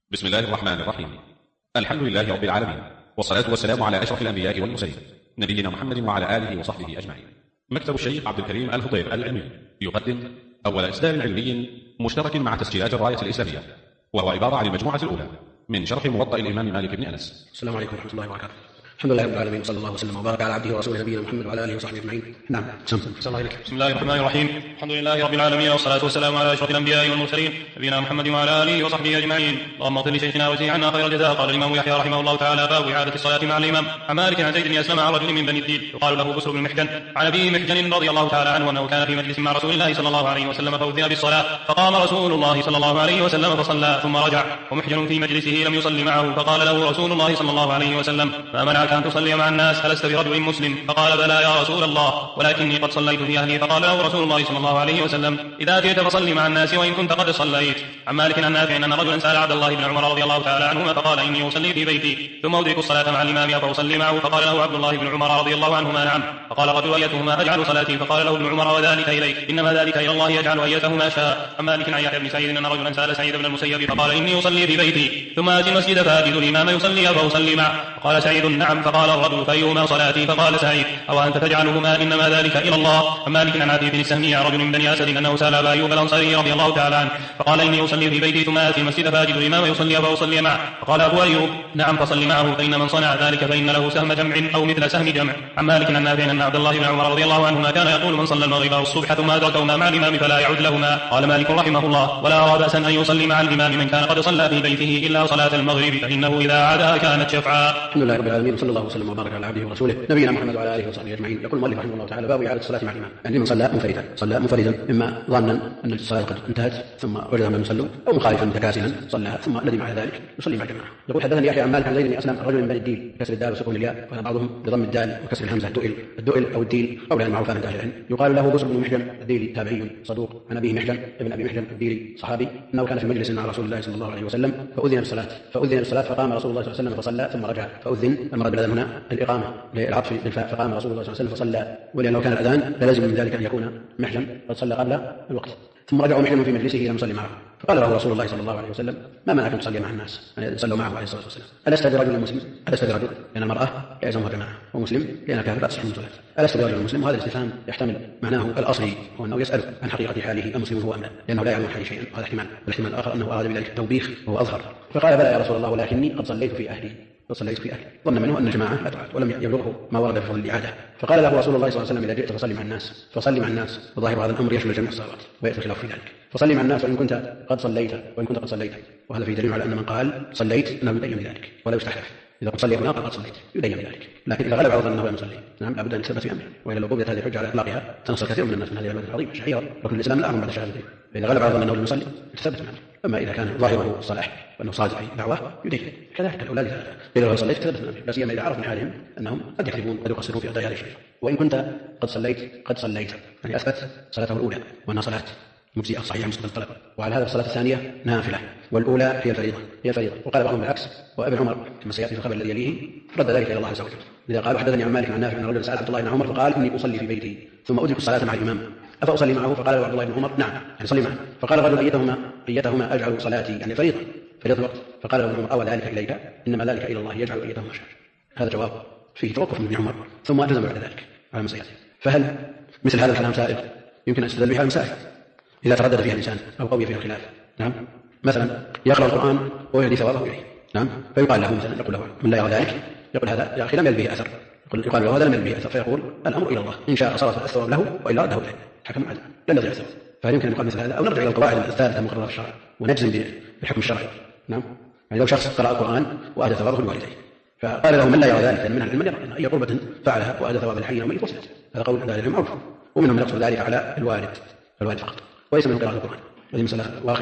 بسم الله الرحمن الرحيم. الحمد لله رب العالمين، والصلاة والسلام على أشرف الأنبياء والمرسلين نبينا محمد وعلى آله وصحبه أجمعين. مكتب الشيخ عبد الكريم الفضيل العلمي يقدم أول إصدار علمي مشترك مع تسجيلات الراية الإسلامية، وهو عبارة عن المجموعة الأولى من شرح موطأ الإمام مالك بن أنس. السلام عليكم ورحمة الله وبركاته. الحمد لله رب العالمين، وصلى الله وسلم وبارك على عبده ورسوله نبينا محمد وعلى اله وصحبه اجمعين. نعم. بسم الله الرحمن الرحيم. الحمد لله رب العالمين، والصلاة والسلام على أشرف الأنبياء والمرسلين نبينا محمد وعلى آله وصحبه أجمعين. اللهم اغفر لشيخنا وزي عنا خير الجزاء. قال الإمام يحيى رحمه الله تعالى: باب إعادة الصلاة مع الإمام. عن مالك عن زيد بن أسلم عن رجل من بني الديل يقال له بسر بن محجن عن أبيه محجن رضي الله تعالى عنه أنه كان في مجلس مع رسول الله صلى الله عليه وسلم فأذن بالصلاة، فقام رسول الله صلى الله عليه وسلم فصلى ثم رجع ومحجن في مجلسه لم يصلي معه، فقال له رسول الله صلى الله عليه وسلم: ما منعك أن تصلي مع الناس؟ ألست برجل مسلم؟ فقال: بلى يا رسول الله، ولكني قد صليت في أهلي. فقال له رسول الله صلى الله عليه وسلم: إذا جئت فصل مع الناس وإن كنت قد صليت. عن مالك عن نافع أن رجلا سأل عبد الله بن عمر رضي الله تعالى عنهما فقال: إني أصلي في بيتي ثم أدرك الصلاة مع الإمام فأصلي معه. فقال له عبد الله بن عمر رضي الله عنهما: نعم. فقال رجل: أيتهما أجعل صلاتي؟ فقال له ابن عمر: وذلك إليك، إنما ذلك إلى الله يجعل أيتهما شاء. عن مالك عن يحيى بن سعيد أن رجلا سأل سعيد بن المسيب فقال: إني أصلي في بيتي ثم آتي المسجد فأجد الإمام يصلي فأصلي معه. فقال سعيد: نعم. فقال الرجل: فأيهما صلاتي؟ فقال سعيد: أو أنت تجعلهما؟ إنما ذلك إلى الله. عن مالك عن عتيق بن السهمي عن رجل من بني أسد أنه سأل أبا أيوب الأنصاري رضي الله تعالى عنه فقال: إني أصلي في بيتي ثم آتي المسجد فأجد الإمام يصلي فأصلي معه. فقال أبو أيوب: نعم، فصل معه، فإن من صنع ذلك فإن له سهم جمع أو مثل سهم جمع. عن مالك عن نافع أن عبد الله بن عمر رضي الله عنهما كان يقول: من صلى المغرب والصبح ثم أدركهما مع الإمام فلا يعد لهما. قال مالك رحمه الله: ولا أرى بأسا أن يصلي مع الإمام من كان قد صلى في بيته إلا صلاة المغرب، فإنه إذا عادها كانت شفعا. الحمد لله رب العالمين، وصلى الله وسلم وبارك على عبده ورسوله نبينا محمد وعلى آله وصحبه أجمعين. يقول المؤلف رحمه الله تعالى: باب إعادة الصلاة مع الإمام. يعني من صلى منفردا إما ظانا أن الصلاة قد انتهت ثم وجد من يصلوا، أو مخالفا متكاسلا صلىها ثم ندم على ذلك يصلي مع الجماعة. يقول: حدثني يحيى عن مالك عن زيد بن أسلم رجل من بني الديل بكسر الدال وسكون الياء، وقال بعضهم بضم الدال وكسر الهمزة الدؤل أو الديل، قولا معروفا عند أهل العلم. يقال له بسر بن محجن الديلي تابعي صدوق، عن أبيه محجن ابن أبي محجن الديلي صحابي أنه كان في مجلس مع رسول الله صلى الله عليه وسلم فأذن بالصلاة فقام رسول الله صلى الله عليه وسلم فصلى ثم رجع. فأذن المراد بالأذان هنا الإقامة للعطف بالفاء، فقام رسول الله صلى الله عليه وسلم فصلى، ولأنه كان الأذان لازم من ذلك أن يكون محجن قد صلى قبل الوقت. ثم رجع محجن في مجلسه لم يصلي معه، فقال له رسول الله صلى الله عليه وسلم: ما منعك أن تصلي مع الناس؟ يعني صلوا معه عليه الصلاة والسلام. ألست برجل مسلم؟ ألست برجل؟ لأن المرأة يلزمها جماعة، ومسلم لأن كافر لا تصح من صلاة. ألست برجل مسلم؟ وهذا الاستفهام يحتمل معناه الأصلي هو أنه يسأل عن حقيقة حاله أمسلم هو أم لا، لأنه لا يعلم حاله شيئا، هذا احتمال. والاحتمال الآخر أنه أراد بذلك التوبيخ وهو أظهر، فقال: بلى يا رسول الله، ولكني قد صليت في أهلي. ظن منه أن الجماعة لا تعاد، ولم يبلغه ما ورد في فضل الإعادة. فقال له رسول الله صلى الله عليه وسلم: إذا جئت فصلي مع الناس. وظاهر هذا الأمر يشمل جميع الصلوات ويأتي الخلاف في ذلك. فصلي مع الناس وإن كنت قد صليت، وهذا فيه دليل على أن من قال صليت أنه يدين بذلك ولا يستحلف. إذا قد صلي هنا قد صليت يدين بذلك، لكن إذا غلب عرض أنه لم يصلي، نعم، لابد أن يثبت في أمره، وإلا لو قبلت هذه الحجة على إطلاقها تنصر كثير من الناس من هذه المادة العظيمة شعيرة ركن الإسلام الأعظم بعد الشهادتين. فإذا غلب عرض أنه لم يصلي تثبت منه. أما إذا كان ظاهره الصلاح وأنه صادق في دعواه يدين. كذلك الأولاد إذا لو صليت تثبت منه، لا سيما إذا عرف من حالهم أنهم قد يكذبون قد يقصرون في أداء هذه الشريعة. وإن كنت قد صليت يعني أثبت صلاته الأولى وأنها صلاة مجزئة صحيحة مستقبل الطلب، وعلى هذا الصلاة الثانية نافلة، والأولى هي الفريضة. وقال بعضهم بالعكس، وابن عمر كما سيأتي في الخبر الذي يليه رد ذلك إلى الله عز وجل. إذا قال: حدثني عن مالك عن نافع أن رجلا سأل عبد الله بن عمر فقال: إني أصلي في بيتي ثم أدرك الصلاة مع الإمام أفأصلي معه؟ فقال له عبد الله بن عمر: نعم، يعني صلي معه. فقال الرجل: أيتهما أجعل صلاتي؟ يعني فريضة الوقت. فقال له ابن عمر: أو ذلك إليك، إنما ذلك إلى الله يجعل أيتهما شاء. هذا جواب فيه توقف من ابن عمر، ثم أجزم بعد ذلك على ما سيأتي. فهل مثل هذا الكلام سائر يمكن أن يستدل بها المسائل إذا تردد فيها الإنسان أو قوي فيها الخلاف؟ نعم، مثلا يقرأ القرآن ويهدي ثوابه إليه، نعم، فيقال له مثلا، يقول له من لا يرى ذلك، يقول هذا يا أخي لم يل به أثر، يقال له هذا لم يل به أثر، فيقول الأمر إلى الله، إن شاء صرف الثواب له وإلا رده إليه، حكم عدل لن يضيع الثواب. فهل يمكن أن يقال مثل هذا؟ أو نرجع إلى القواعد الثالثة المقررة في الشرع ونجزم بالحكم الشرعي؟ نعم، يعني لو شخص قرأ القرآن وأهدى ثوابه لوالديه، فقال له من لا يرى ذلك، من العلم يرى أن أي قربة فعلها وأهدى ثواب الحي وميت وصلت، هذا قول عند أهل العلم معروف، ومنهم من يقصد ذلك على الوالد فقط، وليس من قراءة القرآن. هذه مسألة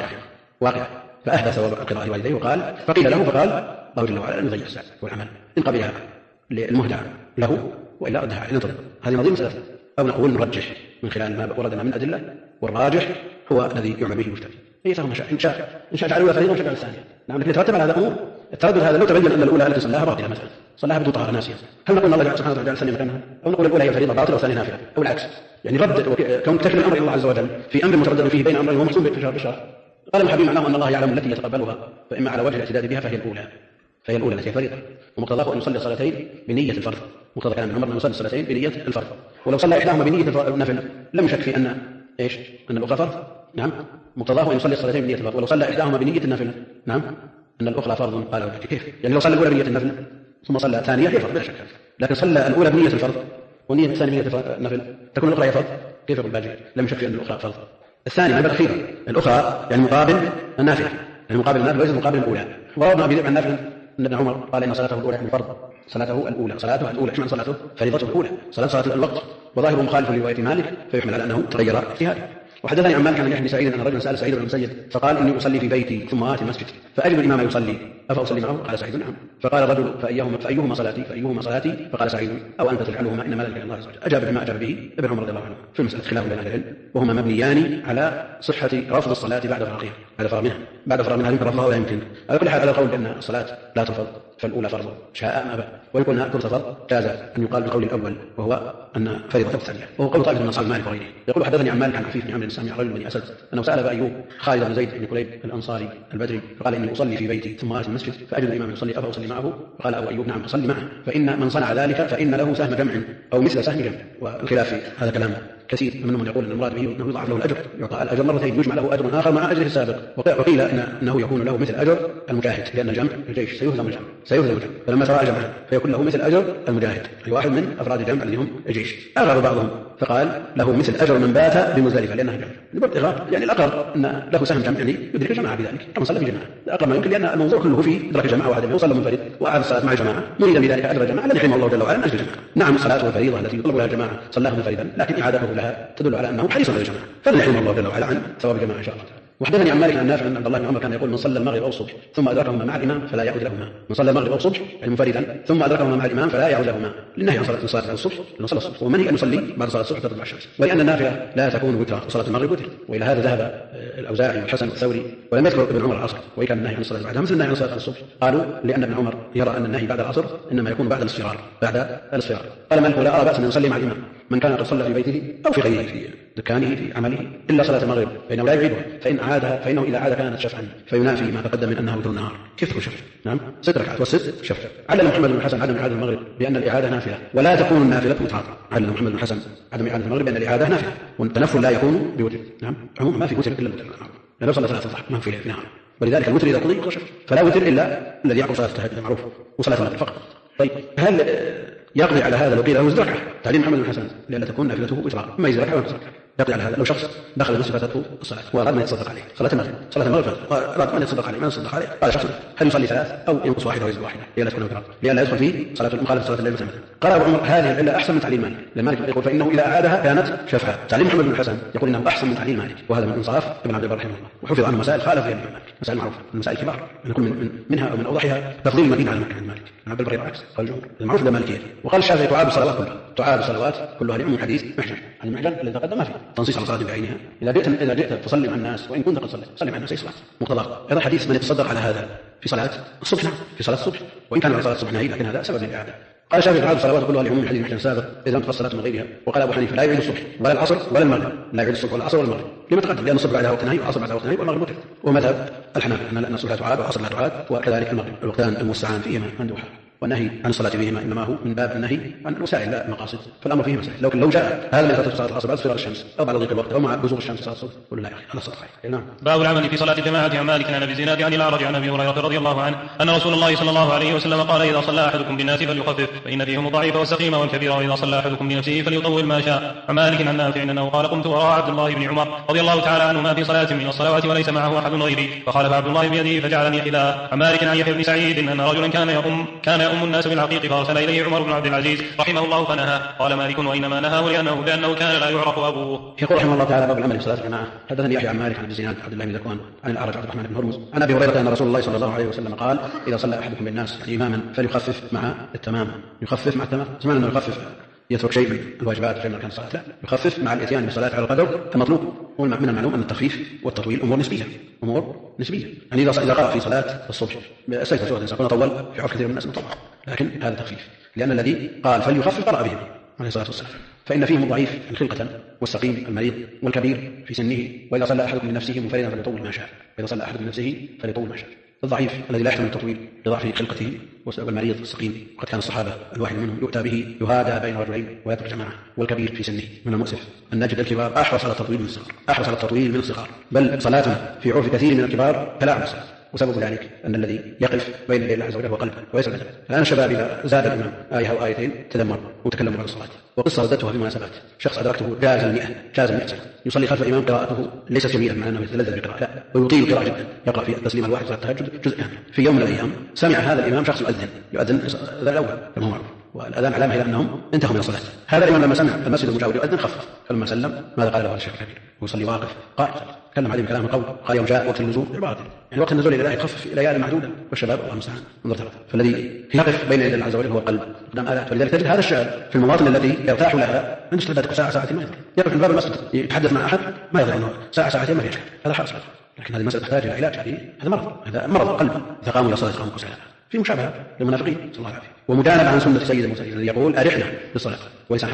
واقعة. فأهدى ثواب قراءة والديه فقيل له فقال الله جل وعلا: لن يضيع الساعة والعمل إن قبلها للمهدى له وإلا ردها عليه. ننتظر هذه نظير مسألة، أو نقول نرجح من خلال ما وردنا من أدلة، والراجح هو الذي يعمل به المجتهد. أيتهما شاء، إن شاء جعل الأولى فريضة وإن شاء جعل الثانية. نعم، لكن يترتب على هذا أمور. التردد هذا لو تبين أن الأولى التي صلاها باطلة مثلا، صلاها بدون طهارة ناسية، هل نقول الله سبحانه وتعالى جعل الثانية مكانها، أو نقول الأولى هي فريضة باطلة والثانية نافلة، أو العكس؟ يعني رد كون تكمل الأمر إلى الله عز وجل في أمر متردد فيه بين أمرين ومحصول بالشرع قال ابن حبيب معناه أن الله يعلم التي يتقبلها، فإما على وجه الاعتداد بها فهي الأولى التي هي فريضة، ومقتضاه أن يصلي الصلاتين بنية الفرض. مقتضى كلام ابن عمر أن يصلي الصلاتين بنية الفرض، ولو صلى إحداهما بنية النفل لم يشك في أن أن الأخرى فرض. نعم، مقتضاه أن يصلي الصلاتين بنية الفرض، ولو صلى إحداهما بنية النفل نعم أن الأخرى فرض. قال كيف؟ يعني لو صلى الأولى بنية النفل ثم صلى الثانية هي فرض بلا شك، لكن صلى الأولى بنية الفرض والنية الثانية بنية النفل تكون الأخرى هي فرض. كيف يقول باجي؟ لم يشك في أن الأخرى فرض. الثاني ما الأخيرة الأخرى يعني مقابل النافلة، يعني مقابل النافلة وليس مقابل الأولى. وروى ابن عن نافع أن ابن عمر قال إن صلاته الأولى يعني فرض، صلاته الأولى إيش معنى صلاته؟ فريضته الأولى، صلاة الوقت، وظاهره مخالف لرواية مالك فيحمل على أنه تغير اجتهاده. وحدثني عن مالك عن يحيى بن سعيد أن رجلا سأل سعيد بن المسيب فقال إني أصلي في بيتي ثم آتي المسجد فأجد الإمام يصلي أفأصلي معه؟ قال سعيد نعم. فقال الرجل فأيهما صلاتي؟ فقال سعيد أو أنت تجعلهما إنما ذلك الله عز وجل. أجاب بما أجاب به ابن عمر رضي الله عنه. في المسألة خلاف بين أهل العلم وهما مبنيان على صحة رفض الصلاة بعد فراغ منها يمكن رفضها ولا يمكن. على كل حال على القول بأن الصلاة لا ترفض فالأولى فرض شاء ما بقى، ويكون أنها ترفض جاز أن يقال بالقول الأول وهو أن فريضة الثانية، وهو قول طائفة من أصحاب مالك وغيره. يقول حدثني عن مالك عن عفيف بن عمرو السامي رجل بن أسد أنه سأل أبا أيوب خالد بن زيد بن كليب الأنصاري البدري فقال إني أصلي في بيتي ثم آتي المسجد فأجد الإمام يصلي أفأصلي معه؟ فقال أبو أيوب نعم فصلي معه، فإن من صنع ذلك فإن له سهم جمع أو مثل سهم جمع. والخلاف في هذا كلام كثير، منهم يقول ان المراد به انه يضاعف له الاجر، يعطى الاجر مرتين، يجمع له اجر اخر مع اجره السابق. وقيل انه يكون له مثل اجر المجاهد، لان الجمع الجيش سيهزم الجمع فلما ترى جمعا فيكون له مثل اجر المجاهد، اي واحد من افراد الجمع اللي هم الجيش. اغرب بعضهم فقال له مثل اجر من بات بمزدلفه لانها جمع. الابتغاء يعني الاقرب ان له سهم جمع يعني يدرك الجماعه بذلك كما صلى في جماعه، اقرب ما يمكن، لان الموضوع كله في ادراك الجماعه واحد يصلى منفرد واعاد الصلاه مع الجماعه مريدا بذلك اجر الجماعه الذي رحمه الله جل وعلا من اجل الجماعه. نعم الصلاه والفريضه التي يطلب لها الجماعه صلاها منفردا، لكن اعادته لها تدل على انه حريص على الجماعه، فلنحمد الله جل وعلا عن ثواب الجماعه ان شاء الله. وحدثني عن مالك عن نافع ان عبد الله بن عمر كان يقول من صلى المغرب او الصبح ثم ادركهما مع الامام فلا يعود لهما. من صلى المغرب او الصبح يعني منفردا ثم ادركهما مع الامام فلا يعود لهما، للنهي عن صلاه الصبح لانه صلى الصبح، ومنهي ان يصلي بعد صلاه الصبح تطلع الشمس، ولان النافله لا تكون وترا وصلاه المغرب وتر. والى هذا ذهب الاوزاعي والحسن والثوري، ولم يذكر ابن عمر العصر وان كان النهي عن الصلاه بعدها مثل النهي عن صلاه الصبح. قالوا لان ابن عمر يرى ان النهي بعد العصر انما يكون بعد الاصفرار. قال مالك لا ارى باسا ان يصلي مع الامام من كان قد صلى في بيته او في غيره في دكانه في عمله الا صلاه المغرب فانه لا يعيدها، فانه اذا عاد كانت شفعا فينافي ما تقدم من انه وتر النهار. كيف تكون شفع؟ نعم 6 ركعات والست شفع. علل محمد بن الحسن عدم اعاده المغرب بان الاعاده نافله ولا تكون النافله وترا. علل محمد بن الحسن عدم اعاده المغرب بان الاعاده نافله والتنفل لا يكون بوتر. نعم عموما ما في وتر الا الوتر، لو صلى صلاه الضحى ما في نهار، ولذلك الوتر اذا قضي شفع، فلا وتر الا الذي يعقب صلاه التهجد معروف وصلاه المغرب فقط. طيب هل يقضي على هذا لو قيل له ازد ركعه؟ تعليم محمد بن الحسن لئلا تكون نافلته وترا، ما يزيد ركعه ولا ركعه. يقضي على هذا لو شخص دخل المسجد فاتته الصلاه واراد ما يتصدق عليه صلاه المغرب واراد ما يتصدق عليه ما يتصدق عليه، قال شخص هل يصلي 3 او ينقص واحده ويزيد واحده لئلا تكون وترا، لئلا يدخل فيه صلاه المخالفه صلاه الليل مثلا. قال ابو عمر هذه العله احسن من تعليل مالك، لان مالك يقول فانه اذا اعادها كانت شفعه. تعليم محمد بن الحسن يقول انه احسن من تعليل مالك، وهذا من انصاف ابن عبد البر رحمه الله. وحفظ عنه مسائل خالف فيها الامام مالك، مسائل معروفه، المسائل كبار يكون منها او من اوضحها تفضيل المدينه على مكه عند مالك. ابن عبد البر العكس قال الجمهور المعروف ده مالكيه. وقال الشافعي تعاد الصلوات كلها لعموم حديث محجن، المحجن الذي تقدم ما فيه تنصيص على صلاه بعينها. اذا جئت تصلي مع الناس وان كنت قد صلي مع الناس اي صلاه مقتضاه. ايضا حديث من يتصدق على هذا في صلاه الصبح، نعم في صلاه الصبح وان كان على صلاه الصبح نهي لكن هذا سبب للاعاده. قال الشافعي تعاد الصلوات كلها لعموم حديث محجن سابق اذا لم تخص صلاه من غيرها. وقال ابو حنيفه لا يعيد الصبح ولا العصر ولا المغرب، لا يعيد الصبح ولا العصر ولا المغرب لما تقدم، لان الصبح بعدها وقت نهي والعصر بعدها وقت نهي والمغرب وتر. ومذهب الحنابلة ان الصبح لا تعاد والعصر لا تعاد وكذلك المغرب، الوقتان المستعان فيهما مندوحه، والنهي عن الصلاة فيهما إنما هو من باب النهي عن الوسائل لا المقاصد، فالأمر فيه مسائل. لو جاء هذا من يفوت صلاة العصر بعد صلاة الشمس أو بعد ضيق الوقت أو مع بزوغ الشمس صلاة الصبح قل لا يا أخي هذا صلاة خير. نعم. باب العمل في صلاة الجماعة عن مالك عن أبي الزناد عن الأعرج عن أبي هريرة رضي الله عنه أن رسول الله صلى الله عليه وسلم قال إذا صلى أحدكم بالناس فليخفف فإن فيهم الضعيف والسقيم والكبير، وإذا صلى أحدكم بنفسه فليطول ما شاء. عن مالك عن نافع أنه قال قمت وراء عبد الله بن عمر رضي الله تعالى عنهما في صلاة من الصلوات وليس معه أحد غيري فخالف عبد الله بيده فجعلني حذاء. عن مالك عن يحيى بن سعيد أن رجلا كان يؤم الناس بالعقيق فارسل إليه عمر بن عبد العزيز رحمه الله فنهى. قال مالك وإنما نهاه لأنه كان لا يعرف أبوه. يقول رحمه الله تعالى باب العمل في صلاة الجماعة. حدثني يحيى عن مالك عن الزناد عبد الله بن ذكوان عن الأعرج عبد الرحمن بن هرمز عن أبي هريرة أن رسول الله صلى الله عليه وسلم قال إذا صلى أحدكم بالناس يعني إماما فليخفف مع التمام. يخفف مع التمام سمعنا أنه يخفف يترك شيء من الواجبات شيء من أركان الصلاة، لا يخفف مع الإتيان بالصلاة على القدر المطلوب. ومن المعلوم أن التخفيف والتطويل أمور نسبية يعني إذا قرأ في صلاة الصبح السجدة سورة الإنسان طول في عرف كثير من الناس مطول، لكن هذا تخفيف لأن الذي قال فليخفف قرأ بهم عليه الصلاة والسلام. فإن فيهم الضعيف خلقة والسقيم المريض والكبير في سنه، وإذا صلى أحدكم من نفسه منفردا فليطول ما شاء، وإذا صلى أحدكم من نفسه فليطول ما شاء. الضعيف الذي لا يحتمل التطويل لضعف خلقته والمريض السقيم، وقد كان الصحابة الواحد منهم يؤتى به يهادى بين رجلين ويترك جماعة، والكبير في سنه. من المؤسف أن نجد الكبار أحرص على التطويل من الصغار، بل صلاة في عرف كثير من الكبار كلاعب الصلاة، وسبب ذلك أن الذي يقف بين يدي الله عز وجل هو قلبه وليس البدن. الآن الشباب إذا زاد الإمام آية أو آيتين تذمر وتكلموا بعد الصلاة. وقصة رددتها في مناسبات، شخص أدركته جاز 100 سنة يصلي خلف الإمام، قراءته ليست جميلة مع أنه يتلذذ بالقراءة، لا، ويطيل القراءة جدا، يقرأ في التسليم الواحد صلاة التهجد جزء كامل. في يوم من الأيام سمع هذا الإمام شخص يؤذن الأول كما هو معروف، والأذان علامة إلى أنهم انتهوا من الصلاة. هذا الإمام لما سمع المسجد المجاور يؤذن خفف، فلما سلم ماذا قال له هذا الشيخ الكبير ويصلي واقف قائم، تكلم عليه بكلام القول، قال يوم جاء وقت النزول عبارة، يعني وقت النزول إلى الله يخفف ليالي معدودة، والشباب الله المستعان انظر. فالذي يقف بين يدي الله عز وجل هو القلب قدام آلات. ولذلك تجد هذا الشاب في المواطن التي يرتاح لها عند اشتباك ساعة ما يقف من باب المسجد يتحدث مع أحد ما يظن أنه ساعتين ما في أشكال، هذا حاصل. لكن هذه المسألة تحتاج إلى علاج، هذا مرض قلب. إذا قاموا إلى صلاة قاموا كسالى، في مشابهة للمنافقين صلى الله عليه وسلم، ومجانبة عن سنة سيد المرسلين الذي يقول أرحنا بالصلاة، ولسان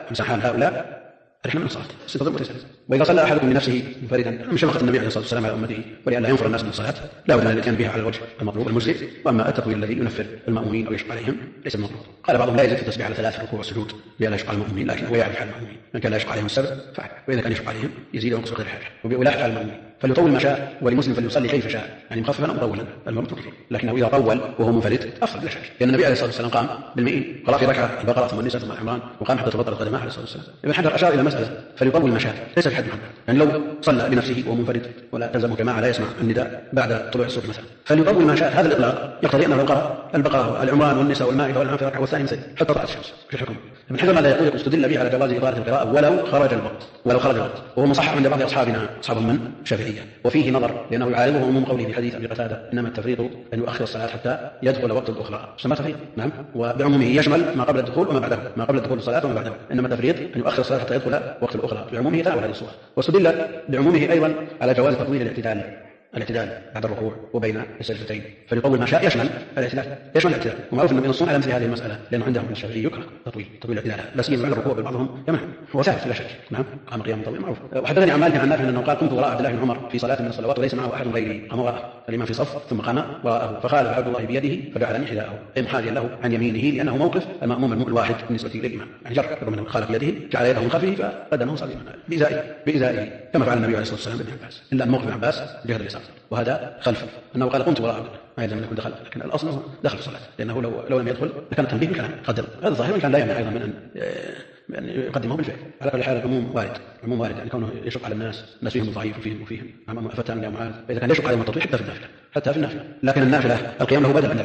هؤلاء أرحنا من الصلاة ستضرب وتسلم. وإذا صلى أحدكم من نفسه منفردا من شفقة النبي عليه الصلاة والسلام على أمته ولئلا ينفر الناس من الصلاة لا بد من الاتيان بها على الوجه المطلوب المجزئ. وأما التطويل الذي ينفر المأمومين أو يشق عليهم ليس المطلوب. قال بعضهم لا يزيد في التسبيح على 3 ركوع والسجود لئلا يشق على المأمومين، لكن هو يعرف حال المأمومين، من كان لا يشق عليهم السبع فعل، وإذا كان يشق عليهم يزيد وينقص بقدر الحاجة، ولا حال المأمومين. فليطول ما شاء، ولمسلم فليصلي كيف شاء، يعني مخففا أو مطولا، المرء تطويل. لكنه إذا طول وهو منفرد أفضل بلا شك، لأن النبي عليه الصلاة والسلام قام بالمئين، قرأ في ركعة البقرة ثم النساء ثم العمران، وقام حتى تبطل قدماه عليه الصلاة والسلام. ابن حجر أشار إلى مسألة فليطول ما شاء ليس في حد محدد، يعني لو صلى بنفسه وهو منفرد ولا تلزمه جماعة لا يسمع النداء بعد طلوع الصبح مثلا، فليطول ما شاء. هذا الإطلاق يقتضي أنه لو قرأ البقرة والعمران والنساء والمائدة والأنعام في ركعة والثاني مسجد حتى طلعت الشمس في الحكم. ابن حجر ماذا يقول؟ استدل به على جواز إطالة القراءة ولو خرج الوقت، وهو مصحح عند بعض أصحابنا أصحابهم من الشافعية، وفيه نظر لأنه يعارضه عموم قوله في حديث أبي قتادة إنما التفريط أن يؤخر الصلاة حتى يدخل وقت الأخرى، سمى تفريط نعم، وبعمومه يشمل ما قبل الدخول وما بعده، ما قبل الدخول الصلاة وما بعده، إنما التفريط أن يؤخر الصلاة حتى يدخل وقت الأخرى، بعمومه تناول هذه الصورة. واستدل بعمومه أيضا على جواز تطويل الاعتدال بعد الركوع وبين السجدتين، فليطول ما شاء يشمل الاعتدال. ومعروف ان من الصنع على مثل هذه المساله، لانه عندهم الشافعي يكره تطويل الاعتدال، لا سيما بعد الركوع بعضهم يمنع، هو ثابت لا شك نعم، قام قيام طويل معروف. وحدثني عن مالك عن نافع انه قال كنت وراء عبد الله بن عمر في صلاه من الصلوات وليس معه احد غيري، قام وراءه الامام في صف ثم قام وراءه، فخالف عبد الله بيده فجعلني حذاءه اي محاذيا له عن يمينه، لانه موقف الماموم الواحد بالنسبه للامام، يعني جر من خالف بيده جعل يده من خلفه فقدمه صلى بإزائه كما فعل النبي عليه الصلاه والسلام بابن عباس، الا ان موقف ابن عباس جهه اليسار، وهذا خلفه أنه قال قمت وراء ما يلزم أن يكون دخل، لكن الأصل هو دخل الصلاة، لأنه لو لم يدخل لكان التنبيه بالكلام قدر. هذا ظاهر كان لا يمنع أيضا من أن يقدمه بالفعل. على كل حال العموم وارد، يعني كونه يشق على الناس فيهم الضعيف وفيهم فتان يا معاذ، فإذا كان يشق عليهم التطويل حتى في النافلة، لكن النافلة القيام له بدل عند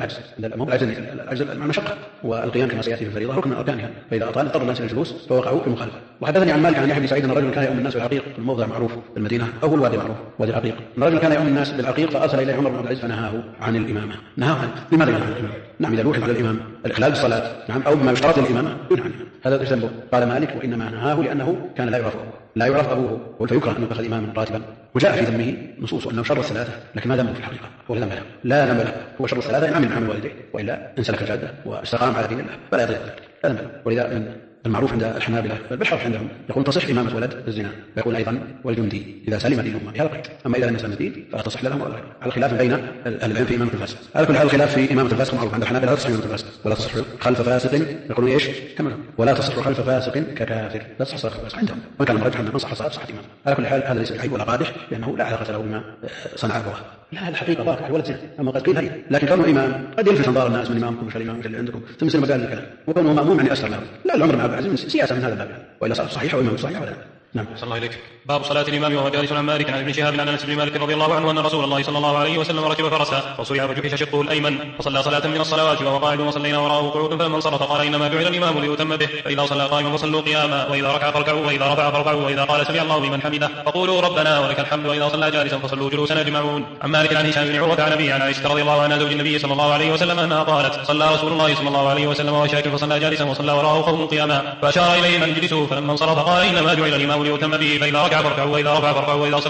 العجز مع المشقة، والقيام كما سيأتي في الفريضة ركن من أركانها، فإذا أطال اضطر الناس إلى الجلوس فوقعوا في مخالفة. وحدثني عن مالك عن يحيى بن سعيد أن الرجل كان يؤم الناس بالعقيق في الموضع معروف بالمدينة أو هو الوادي معروف وادي العقيق، أن الرجل كان يؤم الناس بالعقيق فأرسل إليه عمر بن عبد العزيز فنهاه عن الإمامة. لماذا ينهى عن الإمامة؟ نعم إذا لوحظ على الإمام الإخلال بالصلاة نعم أو بما يشترط للإمامة ينهى عنه. هذا ذنبه. قال مالك وإنما نهاه لأنه كان لا يعرف أبوه، فيكره أن يتخذ إماما راتبا. وجاء في ذمه نصوص أنه شر الثلاثة، لكن ما ذنبه في الحقيقة؟ هو لا ذنب له، هو شر الثلاثة إن عمل والديه، وإلا إن سلك الجادة واستقام على دين الله فلا يضيع ذلك، لا ذنب له. ولذا من المعروف عند الحنابلة بالحرف عندهم يقول تصح إمامة ولد الزنا، ويقول أيضا والجندي إذا سلم دين أمه، هذا قيد. أما إذا لم يسلم الدين فلا تصح لهم ولا على خلاف بين أهل العلم في إمامة الفاسق. على كل حال الخلاف في إمامة الفاسق معروف عند الحنابلة، لا تصح إمامة الفاسق ولا تصح خلف فاسق، يقولون إيش كما ولا تصح خلف فاسق ككافر، لا تصح صلاة الفاسق عندهم، وكان المرجح عندهم صح صلاة إمام. على كل حال هذا ليس بحي ولا قادح، لأنه لا علاقة له بما صنع أبوه، لا الحقيقة ضاقع الولد زنا، أما قد قيل هي، لكن كونه إمام قد يلفت أنظار الناس من إمامكم مش الإمام اللي عندكم ثم يصير مجال الكلام، وكونه مأموم يعني أسر له، لا العمر مع بعض سياسة من هذا الباب، وإلا صار صحيح وإمام صحيح ولا نعم. صلى الله عليك. باب صلاة الإمام وهو جالس عن مالك عن ابن شهاب عن أنس بن مالك رضي الله عنه أن رسول الله صلى الله عليه وسلم ركب فرسا فصرع فجحش شقه الأيمن فصلى صلاة من الصلوات وهو قاعد وصلينا وراءه قعود، فلما انصرف قال إنما جعل الإمام ليؤتم به، فإذا صلى قائما فصلوا قياما، وإذا ركع فاركعوا، وإذا رفع فارفعوا، وإذا قال سمع الله لمن حمده فقولوا ربنا ولك الحمد، وإذا صلى جالسا فصلوا جلوسا أجمعون. عن مالك عن هشام بن عروة عن أبيه عن عائشة رضي الله عنها زوج النبي صلى الله عليه وسلم أنها قالت صلى رسول الله صلى الله عليه وسلم وهو شاك فصلى جالسا وصلى وراءه قوم قياما، فأشار إليه أن اجلسوا، فلما انصرف قال إنما جعل الإمام ركعوا ليتم به، فإذا ركع فاركعوا، وإذا رفع فارفعوا، وإذا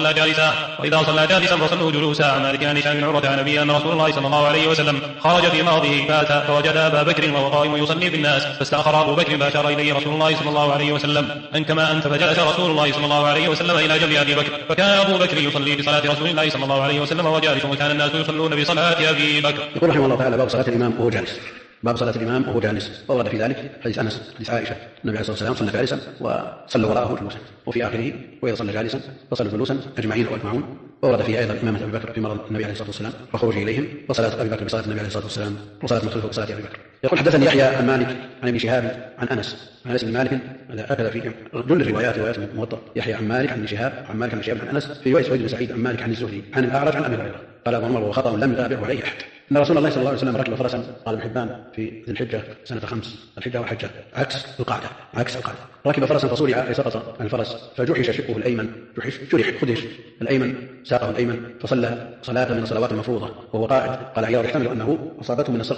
صلى جالسا فصلوا جلوسا. عن مالك عن هشام بن عروة عن أبيه أن رسول الله صلى الله عليه وسلم خرج في مرضه فأتى فوجد أبا بكر وهو قائم يصلي بالناس، فاستأخر أبو بكر فأشار إليه رسول الله صلى الله عليه وسلم أن كما أنت، فجلس رسول الله صلى الله عليه وسلم إلى جنب أبي بكر، فكان أبو بكر يصلي بصلاة رسول الله صلى الله عليه وسلم وهو جالس، وكان الناس يصلون بصلاة أبي بكر. يقول رحمه الله تعالى: باب صلاة الإمام وهو جالس. باب صلاة الإمام وهو جالس. وورد في ذلك حديث أنس، حديث عائشة، النبي عليه الصلاة والسلام صلى جالسا وصلوا وراءه جلوسا، وفي آخره: وإذا صلى جالسا فصلوا جلوسا أجمعين أو أجمعون. وورد فيه أيضا إمامة أبي بكر في مرض النبي عليه الصلاة والسلام وخروجه إليهم، وصلاة أبي بكر بصلاة النبي عليه الصلاة والسلام، وصلاة مختلفة بصلاة أبي بكر. يقول: حدثني يحيى عن مالك عن ابن شهاب عن أنس بن مالك. هكذا في جل الروايات روايات الموطأ: يحيى عن مالك عن ابن شهاب عن مالك عن شهاب عن أنس، في رواية سعيد بن سعيد عن مالك عن الزهري عن الأعرج عن أبي هريرة قال أبو عمر: وخطأ لم يتابعه عليه أحد، أن رسول الله صلى الله عليه وسلم ركب فرسا، قال ابن حبان، في ذي الحجة سنة 5، الحجة والحجة عكس القعدة، ركب فرسا فصورع سقط عن الفرس فجحش شقه الأيمن، خدش الأيمن ساقه الأيمن، فصلى صلاة من الصلوات المفروضة وهو قاعد. قال عياض: يحتمل أنه أصابه من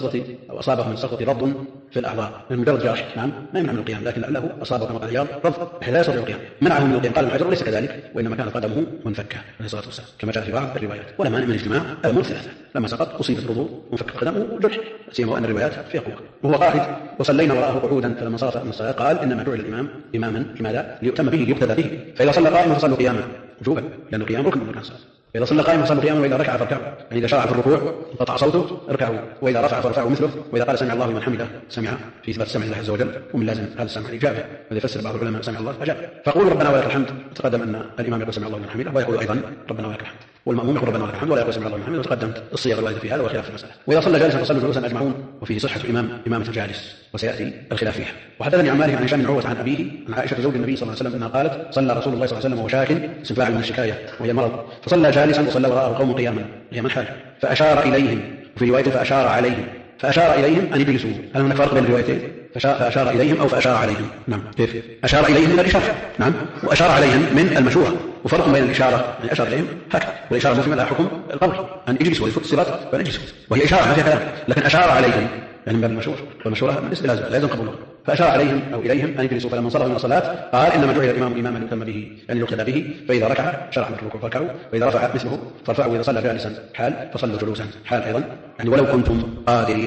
السقطة رض في الأعضاء، من مجرد جراح، نعم، ما يمنع من القيام، لكن لعله أصابه كما قال عياض رض بحيث لا يستطيع القيام، منعه من القيام. قال ابن حجر: وليس كذلك، وإنما كانت قدمه منفكة عليه الصلاة والسلام كما جاء في بعض الروايات. ولا مانع من اجتماع الأمور ثلاثة: لما سقط أصيبت رضو وانفك قدمه وجرح، سيما وأن الروايات فيها قوة. وهو قاعد وصلينا وراءه قعودا، فلما صرف من الصلاة قال: إنما جعل الإمام إماما لماذا؟ ليؤتم به، ليقتدى به. فإذا صلى قائما فصلوا قياما وجوبا، لأن القيام ركن من أركان الصلاة. فإذا صلى قائما فصلوا قياما، وإذا ركع فاركعوا، يعني إذا شرع في الركوع انقطع صوته اركعوا، وإذا رفع فارفعوا مثله، وإذا قال سمع الله لمن حمده سمع، في إثبات السمع لله عز وجل، ومن لازم هذا السمع الإجابة، الذي يفسر بعض العلماء سمع الله أجاب. فقول ربنا ولك الحمد، تقدم أن الإمام يقول سمع الله لمن حمده، ويقول أيضا ربنا ولك الحمد، والمأموم يقول ربنا ولك الحمد ولا يقول سمع الله لمن حمده، وتقدمت الصيغ الواردة في هذا وخلاف في المسألة. وإذا صلى جالسا فصلوا جلوسا أجمعون، وفيه صحة إمامة الجالس، وسيأتي الخلاف فيها. وحدثني عن مالك عن هشام بن عروة عن أبيه عن عائشة زوج النبي صلى الله عليه وسلم أنها قالت: صلى رسول الله صلى الله عليه وسلم وهو شاك، اسم فاعل من الشكاية وهي مرض، فصلى جالسا وصلى وراءه قوم قياما حال، فأشار إليهم، في رواية فأشار عليهم، فأشار إليهم أن يجلسوا. هل هناك فرق بين الروايتين؟ فأشار إليهم أو فأشار عليهم؟ نعم. كيف؟ أشار إليهم من الإشارة، نعم، وأشار عليهم من المشورة، وفرق بين الإشارة، يعني أشار إليهم هكذا، والإشارة مفهمة لها حكم القول أن يجلسوا ويفوت الصلاة فلا يجلسوا، وهي إشارة ما فيها كلام، لكن أشار عليهم يعني من باب المشورة، والمشورة من الاستلازم لا يلزم قبولها. فأشار عليهم أو إليهم أن يجلسوا، فلما انصرفوا من الصلاة قال: إنما جعل الإمام إماما يؤتم به، يعني يقتدى به، فإذا ركع شرع من الركوع فاركعوا، وإذا رفع مثله فارفعوا، وإذا صلى جالسا حال فصلوا جلوسا حال أيضا، يعني ولو كنتم قادرين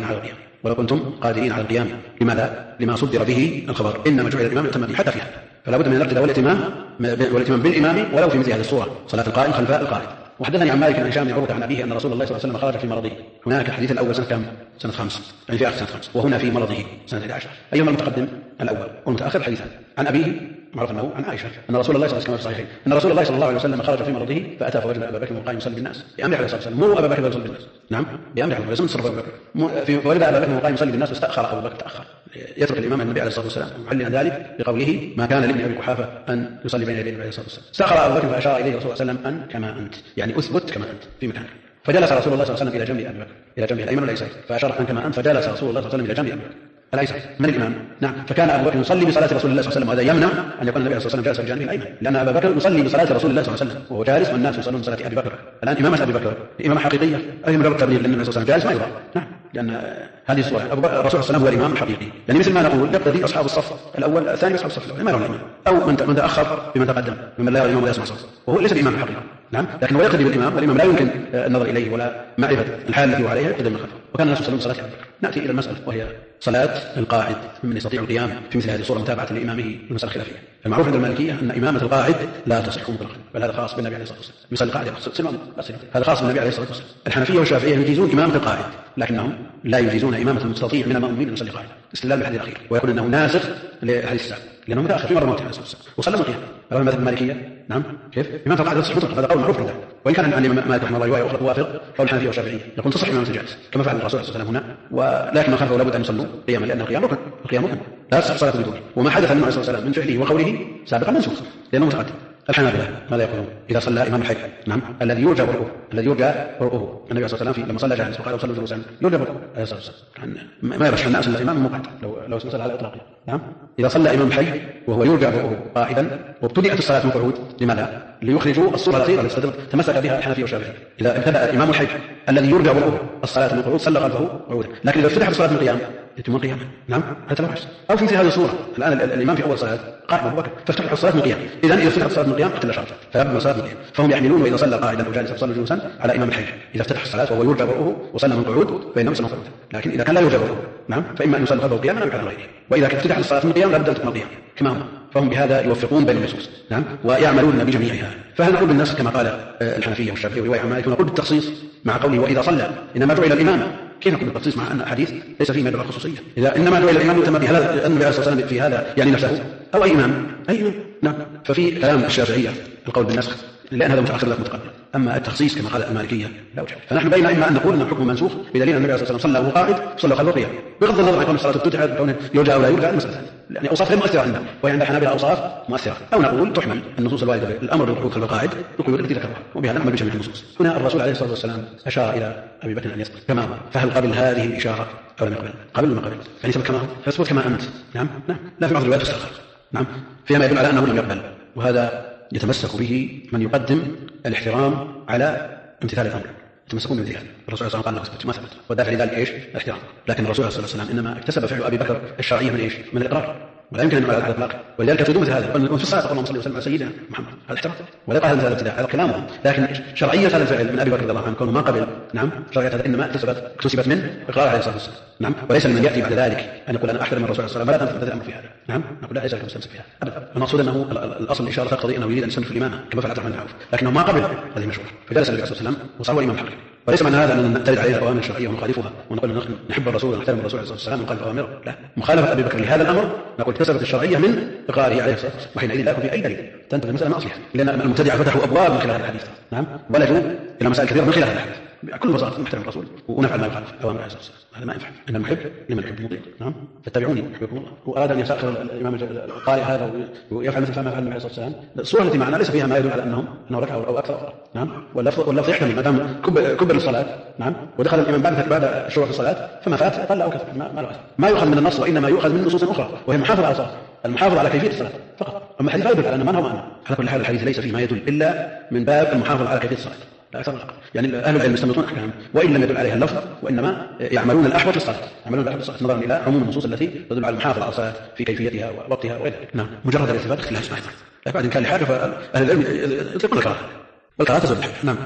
على القيام، لماذا؟ لما صدر به الخبر: إنما جعل الإمام يؤتم به، حتى فيها. فلا بد من الارتداء والاتمام بالإمام ولو في مثل هذه الصورة، صلاة القائم خلف القائد. وحدثني عن مالك عن هشام بن عروة عن أبيه أن رسول الله صلى الله عليه وسلم خرج في مرضه. هناك الحديث الأول سنة كم؟ سنة 5، يعني في آخر سنة 5، وهنا في مرضه سنة 11. أيهما المتقدم؟ الأول، والمتأخر حديثا. عن أبيه معروف أنه عن عائشة أن رسول الله صلى الله عليه وسلم أن رسول الله صلى الله عليه وسلم خرج في مرضه فأتى فوجد أبا بكر وقائم يصلي بالناس، بأمر عليه الصلاة والسلام، مو أبا بكر يصلي بالناس، نعم، بأمر عليه الصلاة والسلام، فوجد أبا بكر وقائم يصلي بالناس، فاستأخر أبو بكر، تأخر، يترك الإمام النبي عليه الصلاة والسلام، معلنا ذلك بقوله: ما كان لابن أبي قحافة أن يصلي بين يدي النبي عليه الصلاة والسلام. استأخر أبو بكر فأشار إليه رسول الله صلى الله عليه وسلم: أن كما أنت، يعني أثبت كما أنت في مكانك. فجلس رسول الله صلى الله عليه وسلم إلى جنب أبي بكر، إلى جنبه الأيمن والأيسر، فأشار: أن كما أنت. فجلس رسول الله صلى الله عليه وسلم إلى جنب أبي بكر الأيسر من الإمام، نعم. فكان أبو بكر يصلي بصلاة رسول الله صلى الله عليه وسلم، وهذا يمنع أن يكون النبي صلى الله عليه وسلم جالس بجانبه الأيمن، لأن أبا بكر يصلي بصلاة رسول الله صلى الله عليه وسلم وهو جالس، والناس يصلون بصلاة أبي بكر. الآن إمامة أبي بكر إمامة حقيقية أي مجرد تبليغ، لأن النبي صلى الله عليه وسلم جالس ما يرى، نعم، لأن هذه الصورة الرسول صلى الله عليه وسلم هو الإمام الحقيقي، يعني مثل ما نقول يقتدي أصحاب الصف الأول الثاني أصحاب الصف الأول ما يرون الإمام، أو من تأخر بمن تقدم ممن لا يرى الإمام ولا يسمع صوته، وهو ليس الإمام الحقيقي، نعم، لكن هو يقتدي بالإمام، والإمام لا يمكن النظر إليه ولا معرفة الحال التي هو عليها، يقتدي من خلفه. وكان الناس يصلون صلاة أبي بكر. نأتي إلى المسألة وهي صلاة القاعد، ممن يستطيع القيام في مثل هذه الصورة متابعة لإمامه، المسألة خلافية. المعروف عند المالكية أن إمامة القاعد لا تصح مطلقا، بل هذا خاص بالنبي عليه الصلاة والسلام، يصلي القاعد هذا خاص بالنبي عليه الصلاة والسلام. الحنفية والشافعية يجيزون إمامة القاعد، لكنهم لا يجيزون إمامة المستطيع من المؤمنين أن يصلي قاعدا، استدلال بالحديث الأخير، ويقول أنه ناسخ لحديث السابق، لأنه متأخر في مرة موته عليه الصلاة والسلام وصلى القيام. هذا مثل المالكية، نعم، كيف؟ إمامة القاعد لا تصح مطلقا، هذا قول معروف عنده، وإن كان عن مالك رحمه الله رواية أخرى توافق قول الحنفية والشافعية، يقول تصح إمامة الجالس كما فعل الرسول صلى الله عليه وسلم هنا، ولكن من خلفه لابد أن يصلوا قياما، لأن القيام ركن، لا تصح صلاة بدونه. وما حدث منه عليه الصلاة والسلام من فعله وقوله سابقا منسوخ، لأنه متقدم. الحنابلة ماذا يقولون؟ إذا صلى إمام الحي، نعم، الذي يرجى برؤه، النبي صلى الله عليه وسلم لما صلى جالس وقال صلوا جلوسا يرجى برؤه عليه الصلاة والسلام، ما يرشح الناس إلا إمام مقعد، لو مسألة على إطلاقه، نعم. إذا صلى إمام الحي وهو يرجى برؤه قاعدا وابتدأت الصلاة من قعود. لماذا؟ ليخرجوا الصورة الأخيرة التي تمسك بها الحنفية والشافعية. إذا ابتدأ إمام الحي الذي يرجع وضوءه الصلاة من قعود صلى خلفه قعودا، لكن إذا افتتحت الصلاة من قيام يتم القيام. نعم هذا لا بأس. أو في هذه الصورة الآن الإمام في أول صلاة قائم أبو بكر فافتتح الصلاة من قيام، إذا إذا افتتحت الصلاة من قيام اختل شرط فيبدأ الصلاة من قيام. فهم يحملون وإذا صلى قاعدا أو جالسا صلى جلوسا على إمام الحي. إذا افتتح الصلاة وهو يرجع وضوءه وصلى من قعود فإنه يصلي قعودا، لكن إذا كان لا يرجع وضوءه نعم فإما أن يصلي خلفه قياما أو يكون غيره. وإذا كانت افتتحت الصلاة من قيام لا بد أن تكون قيام كما هم. فهم بهذا يوفقون بين النصوص نعم ويعملون بجميعها. فهل نقول بالنص كما قال الحنفية والشافعية ورواية عن مالك، ونقول بالتخصيص مع قوله وإذا صلى إنما جعل الإمام؟ كيف نقول بالتخصيص مع أن أحاديث ليس فيه ما يدل على الخصوصية؟ إذا إنما جعل الإمام يتم به هذا النبي عليه الصلاة والسلام في هذا يعني نفسه أو أي إمام؟ أي إمام نعم. ففي كلام الشافعية القول بالنسخ لأن هذا متأخر لا متقدم. أما التخصيص كما قال المالكية لا وجه. فنحن بين إما أن نقول أن الحكم منسوخ بدليل أن النبي عليه الصلاة والسلام صلى وهو قاعد صلى خلفه قيام بغض النظر عن كون الصلاة افتتحت بكونه يرجع أو لا يرجع المسألة ثانية، يعني أوصاف غير مؤثرة عندنا وهي عند الحنابلة أوصاف مؤثرة. أو نقول تحمل النصوص الواردة الأمر بالقعود خلف القاعد بالقيود التي ذكرها وبهذا نعمل بجميع النصوص. هنا الرسول عليه الصلاة والسلام أشار إلى أبي بكر أن يسقط كما هو، فهل قبل هذه الإشارة أو لم يقبل؟ قبل ولا ما قبل؟ يعني ثبت كما هو فيثبت كما أنت نعم لا في بعض الروايات تستأخر نعم فيها ما يدل على أنه لم يقبل، وهذا يتمسك به من يقدم الاحترام على امتثال الأمر. يتمسكون بمثل هذا. الرسول صلى الله عليه وسلم قال ما ثبت والدافع لذلك ايش؟ الاحترام. لكن الرسول صلى الله عليه وسلم انما اكتسب فعل ابي بكر الشرعيه من ايش؟ من الاقرار، ولا يمكن ان يعمل على الاطلاق. ولذلك تريدون مثل هذا وفي الصلاه اللهم صل وسلم على سيدنا محمد هذا احترام ولا يقال هذا الابتداع هذا كلامه. لكن شرعيه هذا الفعل من ابي بكر رضي الله عنه كونه ما قبل نعم شرعيه هذا انما اكتسبت من اقرار عليه الصلاه والسلام نعم. وليس لمن ياتي بعد ذلك ان يقول انا احترم الرسول صلى الله عليه وسلم ولا تنفذ الامر في هذا نعم. نقول لا ليس لك مستمسك فيها ابدا. المقصود انه الاصل الاشاره تقتضي انه يريد ان يستمر في الامامه كما فعل عبد الرحمن بن عوف، لكنه ما قبل هذه مشروع فجلس النبي صلى الله عليه وسلم وصار الامام الحقيقي. وليس معنى هذا ان نعترض عليه الاوامر الشرعيه ونخالفها ونقول نحب الرسول ونحترم الرسول عليه الصلاه والسلام ونخالف اوامره، لا. مخالفه ابي بكر لهذا الامر نقول اكتسبت الشرعيه من اقراره عليه الصلاه والسلام، وحينئذ لا يكون في اي دليل تنتهي المساله من اصلها، لان المبتدعه فتحوا ابواب من خلال هذا الحديث نعم ولجوا الى مسائل كثيره من خلال هذا الحديث. بكل بساطه نحترم الرسول ونفعل ما يخالف اوامر عليه الصلاه والسلام، هذا ما ينفع. ان المحب لمن يحب مطيع نعم. فاتبعوني يحبكم الله. واراد ان يساخر الامام القارئ هذا ويفعل مثل ما فعل النبي عليه الصلاه والسلام. الصوره التي معنا ليس فيها ما يدل على انه ركعه او اكثر نعم. واللفظ يحتمل ما دام كبر الصلاه نعم ودخل الامام بعد الشروع في الصلاه فما فات قل او كثر ما يؤخذ من النص وانما يؤخذ من نصوص اخرى وهي محافظه على الصلاه المحافظه على كيفيه الصلاه فقط. اما الحديث لا يدل على ان من هو معنى. على كل حال الحديث ليس فيه ما يدل الا من باب المحافظه على كيفيه الصلاه لا أكثر ولا أقل. يعني أهل العلم يستنبطون أحكام وإن لم يدل عليها اللفظ وإنما يعملون الأحوط للصلاة نظرا إلى عموم النصوص التي تدل على المحافظة على الصلاة في كيفيتها ووقتها وغير ذلك نعم. مجرد الاثبات اختلاف صحيح لكن بعد إن كان لحاجة فأهل العلم يطلقون الكراهة والكراهة تزول نعم.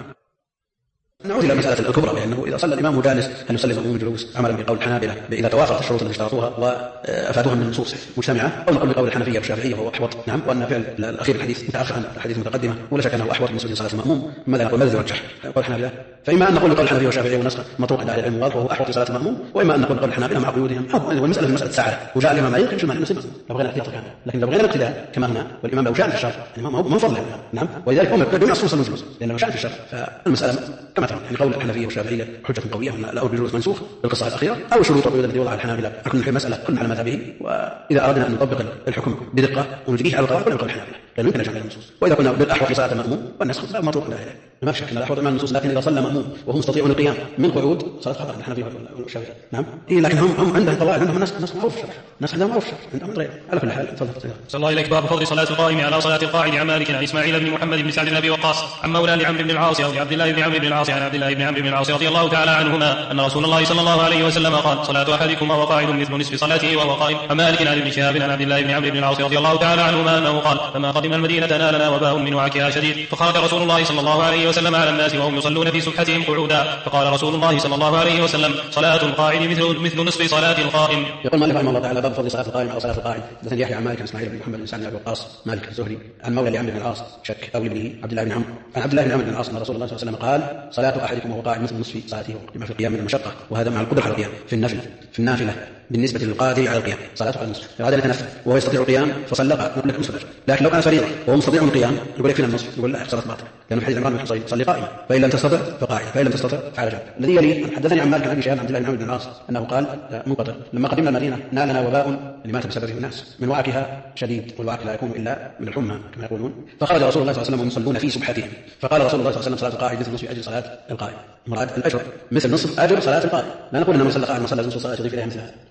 نعود إلى مسألة الكبرى بأنه إذا صلى الإمام جالس هل يصلي المأموم جلوس عملا بقول الحنابلة إذا توافقت الشروط التي اشترطوها وأفادوها من نصوص مجتمعة، أو نقول بقول الحنفية والشافعية وهو أحوط نعم. وأن فعل الأخير الحديث متأخر عن الحديث المتقدمة ولا شك أنه أحوط من سجود صلاة المأموم. ماذا نقول ماذا يرجح قول الحنابلة؟ فإما أن نقول بقول الحنفية والشافعية والنسخ مطروح عند أهل العلم وهو أحوط في صلاة المأموم، وإما أن نقول بقول الحنابلة مع قيودهم والمسألة في مسألة ساعة وجاء الإمام عليه يمشي المعنى نسمع لو بغينا احتياط كامل. لكن لو بغينا اقتداء كما هنا والإمام له شأن في الشرع الإمام هو من فضله نعم. ولذلك أمر بدون أصل الجلوس لأنه شأن في الشرع. فالمسألة كما ترون يعني قول الحنفية والشافعية حجة قوية أن الأمر بالجلوس منسوخ بالقصة الأخيرة أو شروط القيود التي وضعها الحنابلة. أكون في المسألة كلنا على مذهبه، وإذا أردنا أن نطبق الحكم بدقة ونجريه على القواعد نقول الحنابلة لأن يمكن نجمع النصوص. وإذا كنا بالأحوط في صلاة المأموم والنسخ لا مطروق لا ما في شك أن الأحوط مع النصوص، لكن إذا صلى مأموم وهم مستطيعون القيام من قعود صلاة خطأ الحنفية والشافعية نعم. لكن هم عندهم قواعد عندهم نسخ معروف نسخ عندهم معروف عندهم غير. على كل حال تفضل. صلى الله إليك. باب فضل صلاة القائم على صلاة القاعد عن مالك عن إسماعيل بن محمد بن سعد بن أبي وقاص عن مولى لعمرو بن العاص أو لعبد الله بن عمرو بن العاص عن عبد الله بن عمرو بن العاص رضي الله تعالى عنهما أن رسول الله صلى الله عليه وسلم قال صلاة أحدكم وهو قاعد مثل نصف صلاته وهو قائم. عن مالك عن ابن شهاب عن عبد الله بن عمرو بن العاص رضي الله تعالى عنهما أنه قال لما قدم المدينة نالنا وباء من وعكها شديد فخرج رسول الله صلى الله عليه وسلم على الناس وهم يصلون في سبحتهم قعودا فقال رسول الله صلى الله عليه وسلم صلاة القاعد مثل نصف صلاة القائم. يقول مالك رحمه الله تعالى باب فضل صلاة القائم أو صلاة القاعد. حدثني يحيى عن مالك عن إسماعيل بن محمد بن سعد بن أبي وقاص مالك الزهري عن مولى لعمرو بن العاص شك أو ابنه عبد الله بن عمرو عن عبد الله بن عمرو بن العاص أن رسول الله صلى الله عليه وسلم قال صلاة أحدكم وهو قاعد مثل نصف صلاته لما في القيام من المشقة، وهذا مع القدرة على القيام في النافلة بالنسبة للقادر على القيام صلاته على النصف. أراد أن يتنفل وهو يستطيع القيام فصلى نقول لك نصف الأجر. لكن لو كان فريضة وهو مستطيع القيام يقول يكفينا النصف نقول لا صلاة باطلة لأنه حديث عمران بن حصين صلي قائما فإن لم تستطع فقاعد فإن لم تستطع فعلى جنب. الذي يلي حدثني عن مالك عن ابي شهاب عبد الله بن عمرو بن العاص انه قال منقطع لما قدمنا المدينه نالنا وباء لمات بسببه الناس من وعكها شديد والوعك لا يكون الا من الحمى كما يقولون. فخرج رسول الله صلى الله عليه وسلم وهم يصلون في سبحتهم فقال رسول الله صلى الله عليه وسلم صلاه القائد مثل نصف اجر صلاه القائم. مراد الاجر مثل نصف اجر صلاه القائم. لا نقول ان من صلى قائما وصلى نصف صلاه يضيف اليها مثلها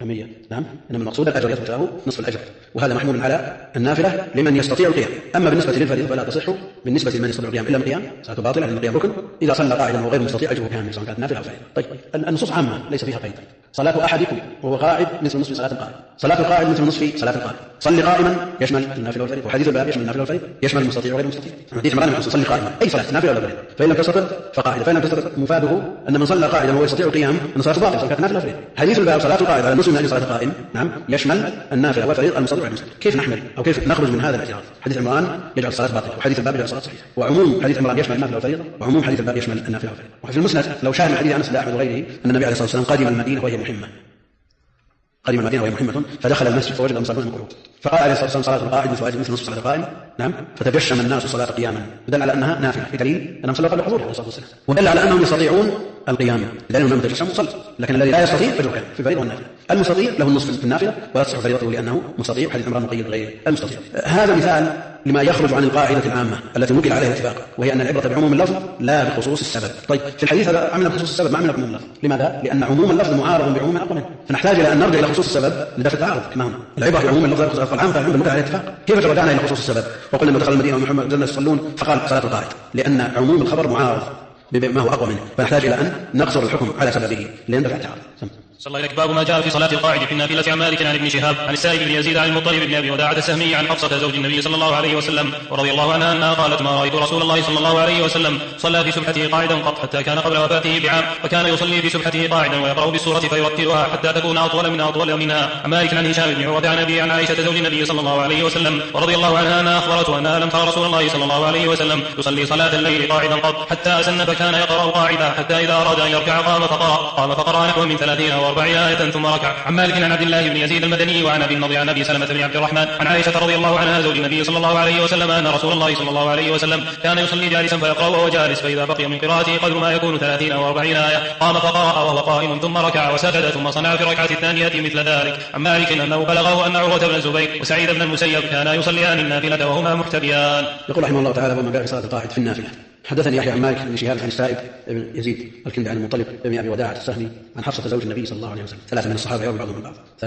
الأهمية. نعم، إنما المقصود الأجر يثبت له نصف الأجر، وهذا محمول على النافلة لمن يستطيع القيام. أما بالنسبة للفريضة فلا تصح بالنسبة لمن يستطيع القيام إلا القيام صلاة باطلة، لأن القيام ركن. إذا صلى قاعدا وغير مستطيع أجره كامل سواء كانت نافلة أو فريضة. طيب، النصوص عامة ليس فيها قيد. صلاة أحدكم وهو قاعد مثل نصف صلاة القائم، صلاة القائد مثل نصف صلاة القائم. صلي قائما يشمل النافلة والفريضة، وحديث الباب يشمل النافلة والفريضة، يشمل المستطيع وغير المستطيع. حديث عمران بن صلي قائما أي صلاة نافلة ولا فريضة، فإن لم تستطع فقاعدة، فإن لم تستطع مفاده أن من صلى قاعدا وهو يستطيع القيام أن صلاته باطلة سواء كانت نافلة وفريضة. حديث الباب صلاة القائد على نصف من أجل صلاة القائم نعم يشمل النافلة والفريضة المستطيع والمستطيع. كيف نحمل أو كيف نخرج من هذا الاعتراض؟ حديث عمران يجعل الصلاة باطلة، وحديث الباب يجعل الصلاة صحيحة، وعموم حديث عمران يشمل النافلة والفريضة، وعموم حديث الباب يشمل النافلة والفريضة. وفي المسند لو شاهد حديث أنس بن أحمد وغيره أن النبي عليه الصلاة والسلام قدم المدينة وهي محمة، قدم المدينة وهي محمة، فدخل المسجد فوجد المصلون مقعود، فقال عليه الصلاة والسلام صلاة القائد مثل نصف صلاة القائم نعم، فتجشم الناس الصلاة قياما، ودل على أنها نافلة بدليل أنهم صلوا قبل حضوره عليه الصلاة والسلام، ودل على أنهم يستطيعون القيام لأنهم لم يتجشموا صلوا، لكن الذي لا يستطيع فجر كان في الفريضة والنافلة. المستطيع له النصف في النافلة ويصح فريضته لأنه مستطيع، حديث عمران مقيد غير المستطيع. هذا مثال لما يخرج عن القاعدة العامة التي نقل عليها الاتفاق، وهي أن العبرة بعموم اللفظ لا بخصوص السبب. طيب، في الحديث هذا عمل بخصوص السبب ما عمل بعموم اللفظ. لماذا؟ لأن عموم اللفظ معارض بعموم أقوى منه، فنحتاج إلى أن نرجع إلى خصوص السبب لدفع التعارض. كما العبرة بعموم اللفظ لا بخصوص الألفاظ العامة، فالعمل نقل عليها الاتفاق. كيف رجعنا إلى خصوص السبب وقلنا أنه دخل المدينة ومحمد الناس يصلون فقال صلاة القائد؟ لأن عموم الخبر معارض بما هو أقوى منه، فنحتاج إلى أن نقصر الحكم على سببه ليندفع التعارض. صلى الله عليك. باب ما جاء في صلاة القاعد في النافلة عن مالك عن ابن شهاب عن السائب بن يزيد عن المطلب بن أبي وداعة السهمي عن حفصة زوج النبي صلى الله عليه وسلم ورضي الله عنها أنها قالت: ما رأيت رسول الله صلى الله عليه وسلم صلى في سبحته قاعدا قط، حتى كان قبل وفاته بعام، وكان يصلي في سبحته قاعدا ويقرأ بالسورة فيرتلها حتى تكون أطول منها. عن مالك عن هشام بن عروة عن أبي عن عائشة زوج النبي صلى الله عليه وسلم ورضي الله عنها أنها أخبرته أنها لم ترى رسول الله صلى الله عليه وسلم يصلي صلاة الليل قاعدا قط حتى أسن، فكان يقرأ قاعدا حتى إذا أراد أن يركع قام فقرأ نحو من 30 أو 40 آية ثم ركع. عن مالك عن عبد الله بن يزيد المدني وعن أبي النضر عن أبي سلمة بن عبد الرحمن عن عائشة رضي الله عنها زوج النبي صلى الله عليه وسلم أن رسول الله صلى الله عليه وسلم كان يصلي جالسا فيقرأ وهو جالس، فإذا بقي من قراءته قدر ما يكون 30 أو 40 آية قام فقرأ وهو قائم ثم ركع وسجد ثم صنع في الركعة الثانية مثل ذلك. عن مالك أنه بلغه أن عروة بن الزبير وسعيد بن المسيب كانا يصليان النافلة وهما محتبيان. يقول رحمه الله تعالى: وما جاء في صلاة القاعد في النافلة. حدثني يحيى عن مالك بن شهاب عن السائب بن يزيد الكندي عن المطلب بن أبي وداعة السهمي عن حفصة زوج النبي صلى الله عليه وسلم. ثلاثة من الصحابة يروي بعضهم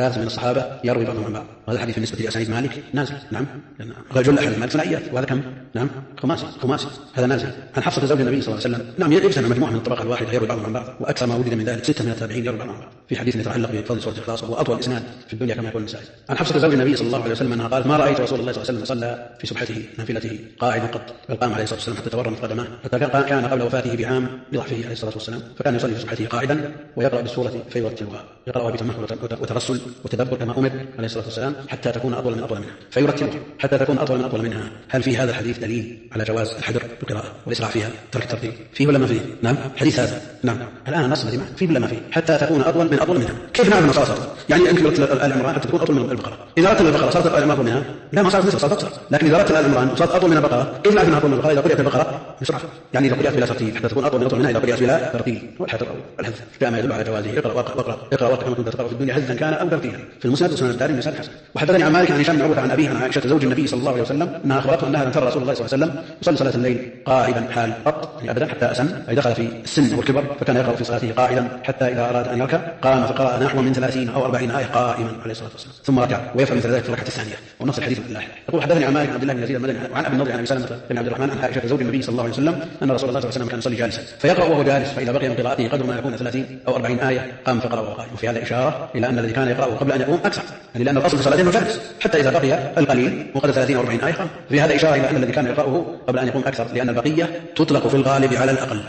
عن بعض، وهذا الحديث بالنسبة لأسانيد مالك نازل. نعم، رجل أحد مالك ثنائيات، وهذا كم؟ نعم، خماسي، هذا نازل. عن حفصة زوج النبي صلى الله عليه وسلم نعم يجتمع مجموعة من الطبقة الواحدة يروي بعضهم عن بعض، وأكثر ما وجد من ذلك 6 من التابعين يروي بعضهم عن بعض في حديث يتعلق بفضل سورة الإخلاص، وهو أطول إسناد في الدنيا كما يقول النسائي. عن حفصة زوج النبي صلى الله عليه وسلم أنها قالت: ما رأيت رسول الله صلى الله عليه وسلم صلى في سبحته نافلته قاعدا قط، بل قام عليه الصلاة والسلام حتى تورمت قدماه، حتى كان قبل وفاته بعام لضعفه عليه الصلاة والسلام، فكان يصلي في سبحته قاعدا ويقرأ بالسورة فيرتلها، يقرأها بتمهل وترسل وتدبر كما أمر عليه الصلاة والسلام حتى تكون أطول منها، فيرتلها حتى تكون أطول منها. هل في هذا الحديث دليل على جواز الحذر بالقراءة والإسراع فيها، ترك الترتيب فيه ولا ما فيه؟ نعم، حديث هذا نعم الآن النص الذي فيه ولا ما فيه؟ حتى تكون أطول منها. كيف نعرف أن صارت أطول؟ يعني أنت رتل آل عمران حتى تكون أطول من البقرة. إذا رتل البقرة صارت آل عمران أطول منها؟ لا، ما صارت مثل، صارت أقصر. لكن إذا رتل آل عمران صارت أطول من البقرة، كيف نعرف أنها أطول من البقرة؟ إذا قرأت البقرة بسرعة، يعني إذا قرأت بلا ترتيب حتى تكون أطول منها، إذا قرأت بلا ترتيب والحذر والحذف كما يدل على جوازه. اقرأ كما كنت تقرأ في الدنيا حذفا كان أو ترتيلا. في المسند وسنن الدارمي مثال حسن. وحدثني عن مالك عن هشام بن عروة عن أبيه عن عائشة زوج النبي صلى الله عليه وسلم أنها أخبرته أنها لم ترى رسول الله صلى الله عليه وسلم يصلي صلاة الليل قاعدا حال قط، يعني أبدا حتى أسن، أي دخل في السن والكبر، فكان يقرأ في صلاته قاعدا حتى إذا أراد أن يركع قام فقرأ نحو من 30 أو 40 آية قائما عليه الصلاة والسلام، ثم ركع ويفعل مثل ذلك في الركعة الثانية. ونص الحديث في الله. يقول: حدثني عن مالك عن عبد الله بن يزيد المدني وعن أبي النضر عن أبي سلمة بن عبد الرحمن عن عائشة زوج النبي صلى الله عليه وسلم أن رسول الله صلى الله عليه وسلم كان يصلي جالسا فيقرأ وهو جالس، فإذا بقي من قراءته قدر ما يكون 30 أو 40 آية قام فقرأ وهو قائم. وفي هذا إشارة إلى أن الذي كان يقرأه قبل أن يقوم أكثر، يعني لأن الأصل في صلاته أنه جالس حتى إذا بقي القليل وقدر 30 أو 40 آية قام. في هذا إشارة إلى أن الذي كان يقرأه قبل أن يقوم أكثر، لأن البقية تطلق في الغالب على الأقل،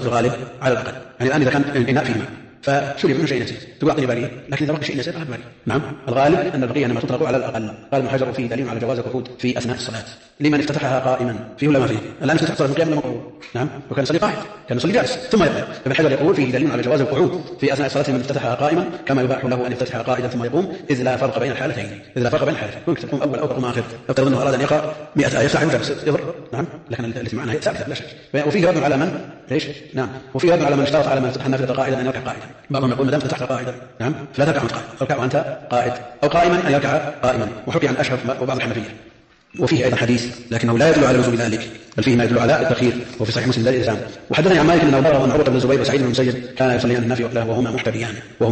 يعني الآن إذا كان الإناء فيه ماء فشرب منه شيء يسير تقول أعطني باليه، لكن إذا بقي شيء يسير أعطني باليه. نعم، الغالب أن البقية إنما تطلق على الأقل. قال ابن حجر: فيه دليل على جواز القعود في أثناء الصلاة لمن افتتحها قائما، فيه ولا ما فيه؟ الآن افتتح صلاة القيام لما قعود، نعم، وكان يصلي قاعد، كان يصلي جالس ثم يقوم. ابن حجر يقول: فيه دليل على جواز القعود في أثناء الصلاة لمن افتتحها قائما، كما يباح له أن يفتتحها قاعدا ثم يقوم، إذ لا فرق بين الحالتين. ممكن تقوم أول أو تقوم آخر. افترض أنه أراد أن يقرأ 100 آية يفتح وجلس يضر، نعم، لكن التي معناها هي ثابتة لا شك. وفيه رد على من ليش؟ نعم، وفيه رد على من اشترط على من افتتح النافلة قاعدا أن يركع قاعدا. بعضهم يقول: ما دام فتحت قاعدا نعم فلا تركع وأنت قائم، اركع وأنت قاعد، أو قائما أن يركع قائما. وحكي عن أشهب وبعض الحنفية وفيه أيضا حديث لكنه لا يدل على لزوم ذلك، بل فيه ما يدل على التأخير، وفي صحيح مسلم الإلزام. وحدثني عن مالك أنه بلغ أن عروة بن الزبير وسعيد بن المسيب كان يصليان النافلة وحده وهما محتبيان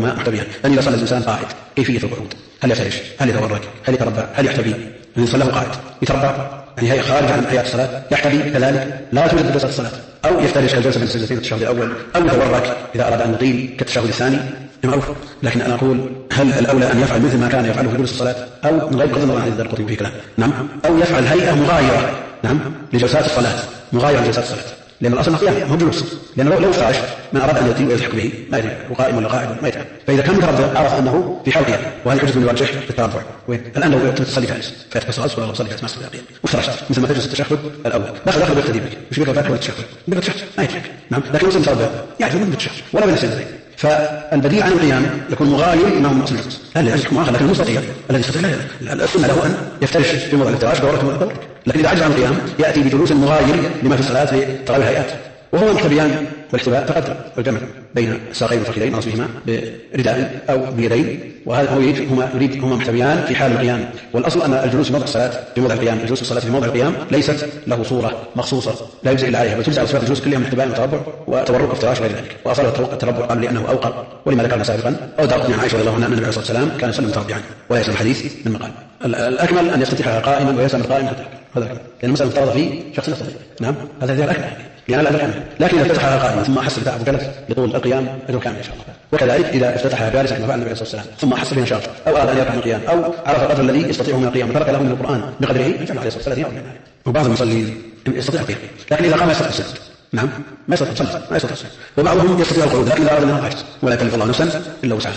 أن إذا صلى الإنسان قاعد كيفية القعود؟ هل يفترش؟ هل يتورك؟ هل يتربع؟ هل يحتبي؟ الذي صلاه قاعد يتربع يعني هي خارج عن آيات الصلاة، يحتبي كذلك لا توجد جلسة الصلاة، أو يفترش الجلسة بين السجدتين التشهد الأول، أو يتورك إذا أراد أن يطيل كالتشهد الثاني معروف. لكن أنا أقول هل الأولى أن يفعل مثل ما كان يفعله في جلوس الصلاة أو من غير قدر الله عن ذلك القطب فيه كلام، نعم، أو يفعل هيئة مغايرة، نعم، لجلسات الصلاة، مغايرة لجلسات الصلاة، لأن الأصل القيام هم جلوس، لأنه لو افترش من أراد أن يطيل ويلحق به ما يدري وقائم ولا قاعد ما يدري. فإذا كان متربع عرف أنه في حال قيام، وهذه حجة من الوجه في التربع. وين الآن لو تصلي جالس فيتكسر رأسك ولا تصلي جالس ما تستطيع قيام وافترشت مثل ما تجلس التشهد الأول داخل بيقتدي بك، مش بيقرأ فاتحة ولا التشهد بيقرأ التشهد ما يدري، نعم، لكن مسلم متربع يعرف من التشهد ولا بين السجدتين. فالبديل عن القيام يكون مغاير انه مقصود، هل يحكم اخر، لكن المستطيع الذي يستطيع السنه له ان يفترش في موضع الافتراش دورك ودورك، لكن اذا عجز عن القيام ياتي بجلوس مغاير لما في الصلاه في تراويح الهيئات، وهو محتبيان والاحتباء تقدم الجمع بين الساقين والفخذين نصبهما برداء او بيدين، وهذا هو يريد هما محتبيان في حال القيام. والاصل ان الجلوس في موضع الصلاه في موضع القيام، الجلوس في الصلاه في موضع القيام ليست له صوره مخصوصه لا يجزئ الا عليها، بل تجزئ على صفات الجلوس كلها من احتباء وتربع وتورك وافتراش وغير ذلك. واصل التربع قال لانه اوقر، ولما ذكرنا سابقا او دارت عن عائشه رضي الله عنها ان النبي عليه الصلاه والسلام كان يسلم متربعا ولا يسلم الحديث من مقام. الاكمل ان يفتتحها قائما ويسلم القائم حتى هذا، لان المساله مفترضه في شخص يستطيع، نعم، هذا هي الاكمل لأن لا الأكمل. لكن إذا افتتحها قائما ثم أحس بتعب وجلس لطول القيام أجر كامل إن شاء الله. وكذلك إذا افتتحها جالسا كما فعل النبي عليه الصلاة والسلام ثم أحس بنشاط أو أراد أن يركع من القيام أو عرف القدر الذي يستطيعه من القيام وترك له من القرآن بقدره فعل عليه الصلاة والسلام. وبعض المصلين يستطيع القيام لكن إذا قام يستطيع السجود، نعم، ما يستطيع الصلاة ما يستطيع الصلاة. وبعضهم يستطيع القعود لكن إذا أراد منه عجز ولا يكلف الله نفسا إلا وسعها.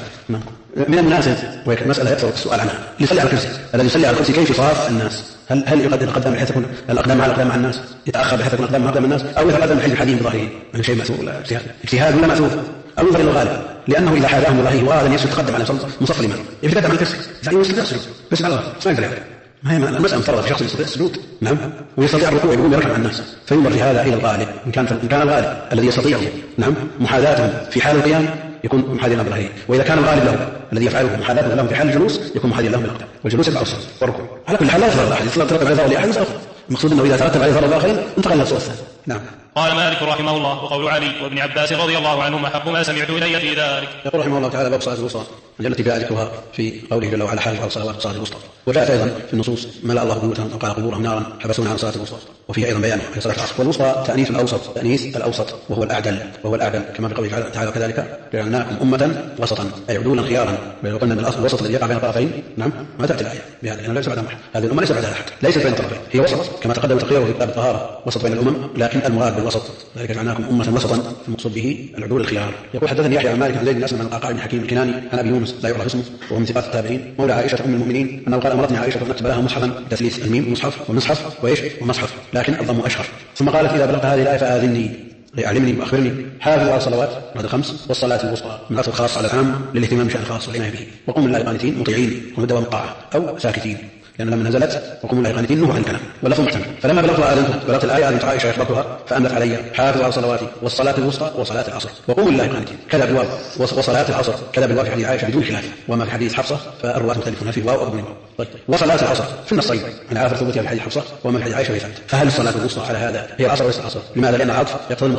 من المناسب وهي مسألة يكثر السؤال عنها اللي يصلي على الكرسي، الذي يصلي على الكرسي كيف يصاف الناس؟ هل يقدم بحيث يكون الأقدام مع الأقدام مع الناس، يتأخر بحيث يكون الأقدام مع أقدام الناس، أو يتقدم بحيث الحديث بظاهره من شيء مأثور ولا اجتهاد ولا مأثور، أو ينظر إلى الغالب، لأنه إذا حاجهم بظاهره وأراد أن يتقدم على مصف الإمام يتقدم على الكرسي يعني يستطيع السجود بس على الله ما يقدر يعمل. ما هي المسألة مفترضة في شخص يستطيع السجود، نعم، ويستطيع الركوع يقوم يركع مع الناس، فينظر في هذا إلى الغالب إن كان الغالب الذي يستطيعه، نعم، محاذاتهم في حال القيام يكون محاذيا له بالغير، واذا كان الغالب له الذي يفعله محاذاته لهم في حال الجلوس يكون محاذيا لهم بالاقدام، والجلوس يتبع الصلاه والركوع. على كل حال لا يضر احد يترتب عليه ضرر لاحد اخر، المقصود انه اذا ترتب عليه ضرر الاخرين انتقل الى الصوره الثانيه. نعم. قال مالك رحمه الله: وقول علي وابن عباس رضي الله عنهما احق ما سمعت الي في ذلك. يقول رحمه الله تعالى: باب الصلاه الوسطى، التي جاء ذكرها في قوله جل وعلا: حافظوا على الصلوات والصلاه الوسطى. وجاءت ايضا في النصوص: ملأ الله بيوتهم وقال قبورهم نارا حبسونا عن الصلاه الوسطى. وفيه ايضا بيان في صلاه العصر. والوسطى تانيث الاوسط وهو الاعدل كما في قوله تعالى: كذلك جعلناكم امه وسطا اي عدولا خيارا. وقلنا ان الاصل الوسط الذي يقع بين الطرفين، نعم، ما تاتي الايه بهذا لانه ليس بعدها احد، هذه الامه ليس بعدها احد، ليست بين الطرفين، هي وسط كما تقدم تقريره في كتاب الطهاره، وسط بين الامم، لكن المراد بالوسط ذلك جعلناكم امه وسطا المقصود به العدول الخيار. يقول: حدثني يحيى عن مالك عن زيد بن اسلم عن القعقاع بن حكيم الكناني عن ابي يونس لا يعرف اسمه وهو من ثقات التابعين مولى عائشه ام المؤمنين انه قال: امرتني عائشه فنكتب لها مصحفا بتثليث الميم مصحف ومصحف وايش ومصحف، لكن الضم اشهر. ثم قالت: اذا بلغت هذه الايه فاذني علمني واخبرني. حافظوا على الصلوات بعد الخمس والصلاه الوسطى، من الاصل الخاص على العام للاهتمام بشان الخاص والعنايه به. وقوموا لله قانتين مطيعين ومدوا مقاعه او ساكتين، لأن لما نزلت وقوموا لله قانتين نهوا عن الكلام واللفظ محتمل. فلما بلغت الآية آذنت عائشة يخبرتها فأملت علي: حافظوا على صلواتي والصلاة الوسطى وصلاة العصر وقوموا لله قانتين. كذا بالواو وصلاة العصر كذا بالواو في حديث عائشة بدون خلاف، وما في حديث حفصة فالرواة مختلفون في واو أو بدون واو. طيب، وصلاة العصر في النصين العافر ثبتها في حديث حفصة وما في حديث عائشة في ثابت. فهل الصلاة الوسطى على هذا هي العصر وليس العصر؟ لماذا؟ لأن العطف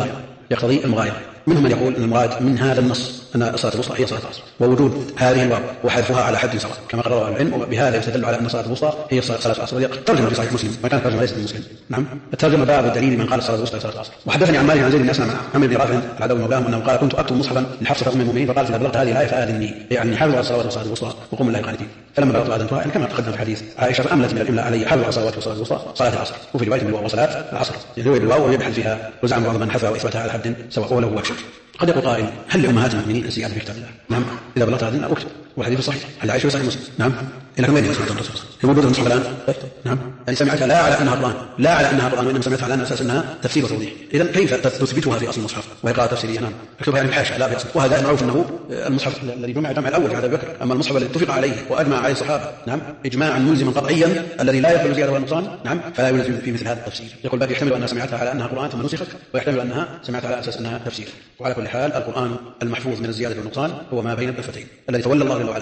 يقتضي المغايرة. منهم من يقول ان المراد من هذا النص ان الصلاه الوسطى هي صلاه العصر، ووجود هذه الواو وحذفها على حد سواء كما قرره العلم، وبهذا يستدل على ان الصلاه الوسطى هي صلاه العصر. الترجمه في صحيح مسلم، ما كانت الترجمه ليست مسلم، نعم، الترجمه باب الدليل من قال الصلاه الوسطى هي صلاه العصر. وحدثني عن مالك عن زيد بن اسلم عن ابن رافع العدوي مولاهم انه قال: كنت اكتب مصحفا لحفصه ام المؤمنين فقالت: اذا بلغت هذه الايه فاذني، يعني حافظوا على الصلوات والصلاه الوسطى وقوموا لله قانتين. فلما بلغت اذنتها كما تقدم في حديث عائشه فاملت من الاملاء علي: حافظوا على الصلوات والصلاه الوسطى صلاه العصر. وفي روايه بالواو وصلاه العصر، روايه بالواو ويبحث فيها، وزعم بعض من حذفها واثبتها على حد سواء وله وجه. قد يقول قائل: هل لأمهات المؤمنين الزيادة في كتاب الله؟ نعم، إذا بلغت هذه أكتب، والحديث صحيح، هل عائشة صحيح مسلم؟ نعم، إلى كم وين سمعت الرسول؟ هي موجودة في المصحف الآن؟ نعم، يعني سمعتها لا على أنها قرآن، لا على أنها قرآن، وإنما سمعتها على أساس أنها تفسير وتوضيح. إذا كيف تثبتها في أصل المصحف وهي قراءة تفسيرية؟ نعم، اكتبها يعني بحاشا لا بأصل. وهذا معروف أنه المصحف الذي جمع الأول في هذا بكر، أما المصحف الذي اتفق عليه وأجمع عليه الصحابة، نعم، إجماعا ملزما قطعيا الذي لا يقبل زيادة ولا نقصان، نعم، فلا يوجد في مثل هذا التفسير. يقول بل يحتمل أنها سمعتها على أنها قرآن ثم نسخت، ويحتمل أنها سمعتها على أساس أنها تفسير. وعلى كل حال القرآن المحفوظ من الزيادة والنقصان هو ما بين الدفتين الذي تولى الله جل وعلا حفظه.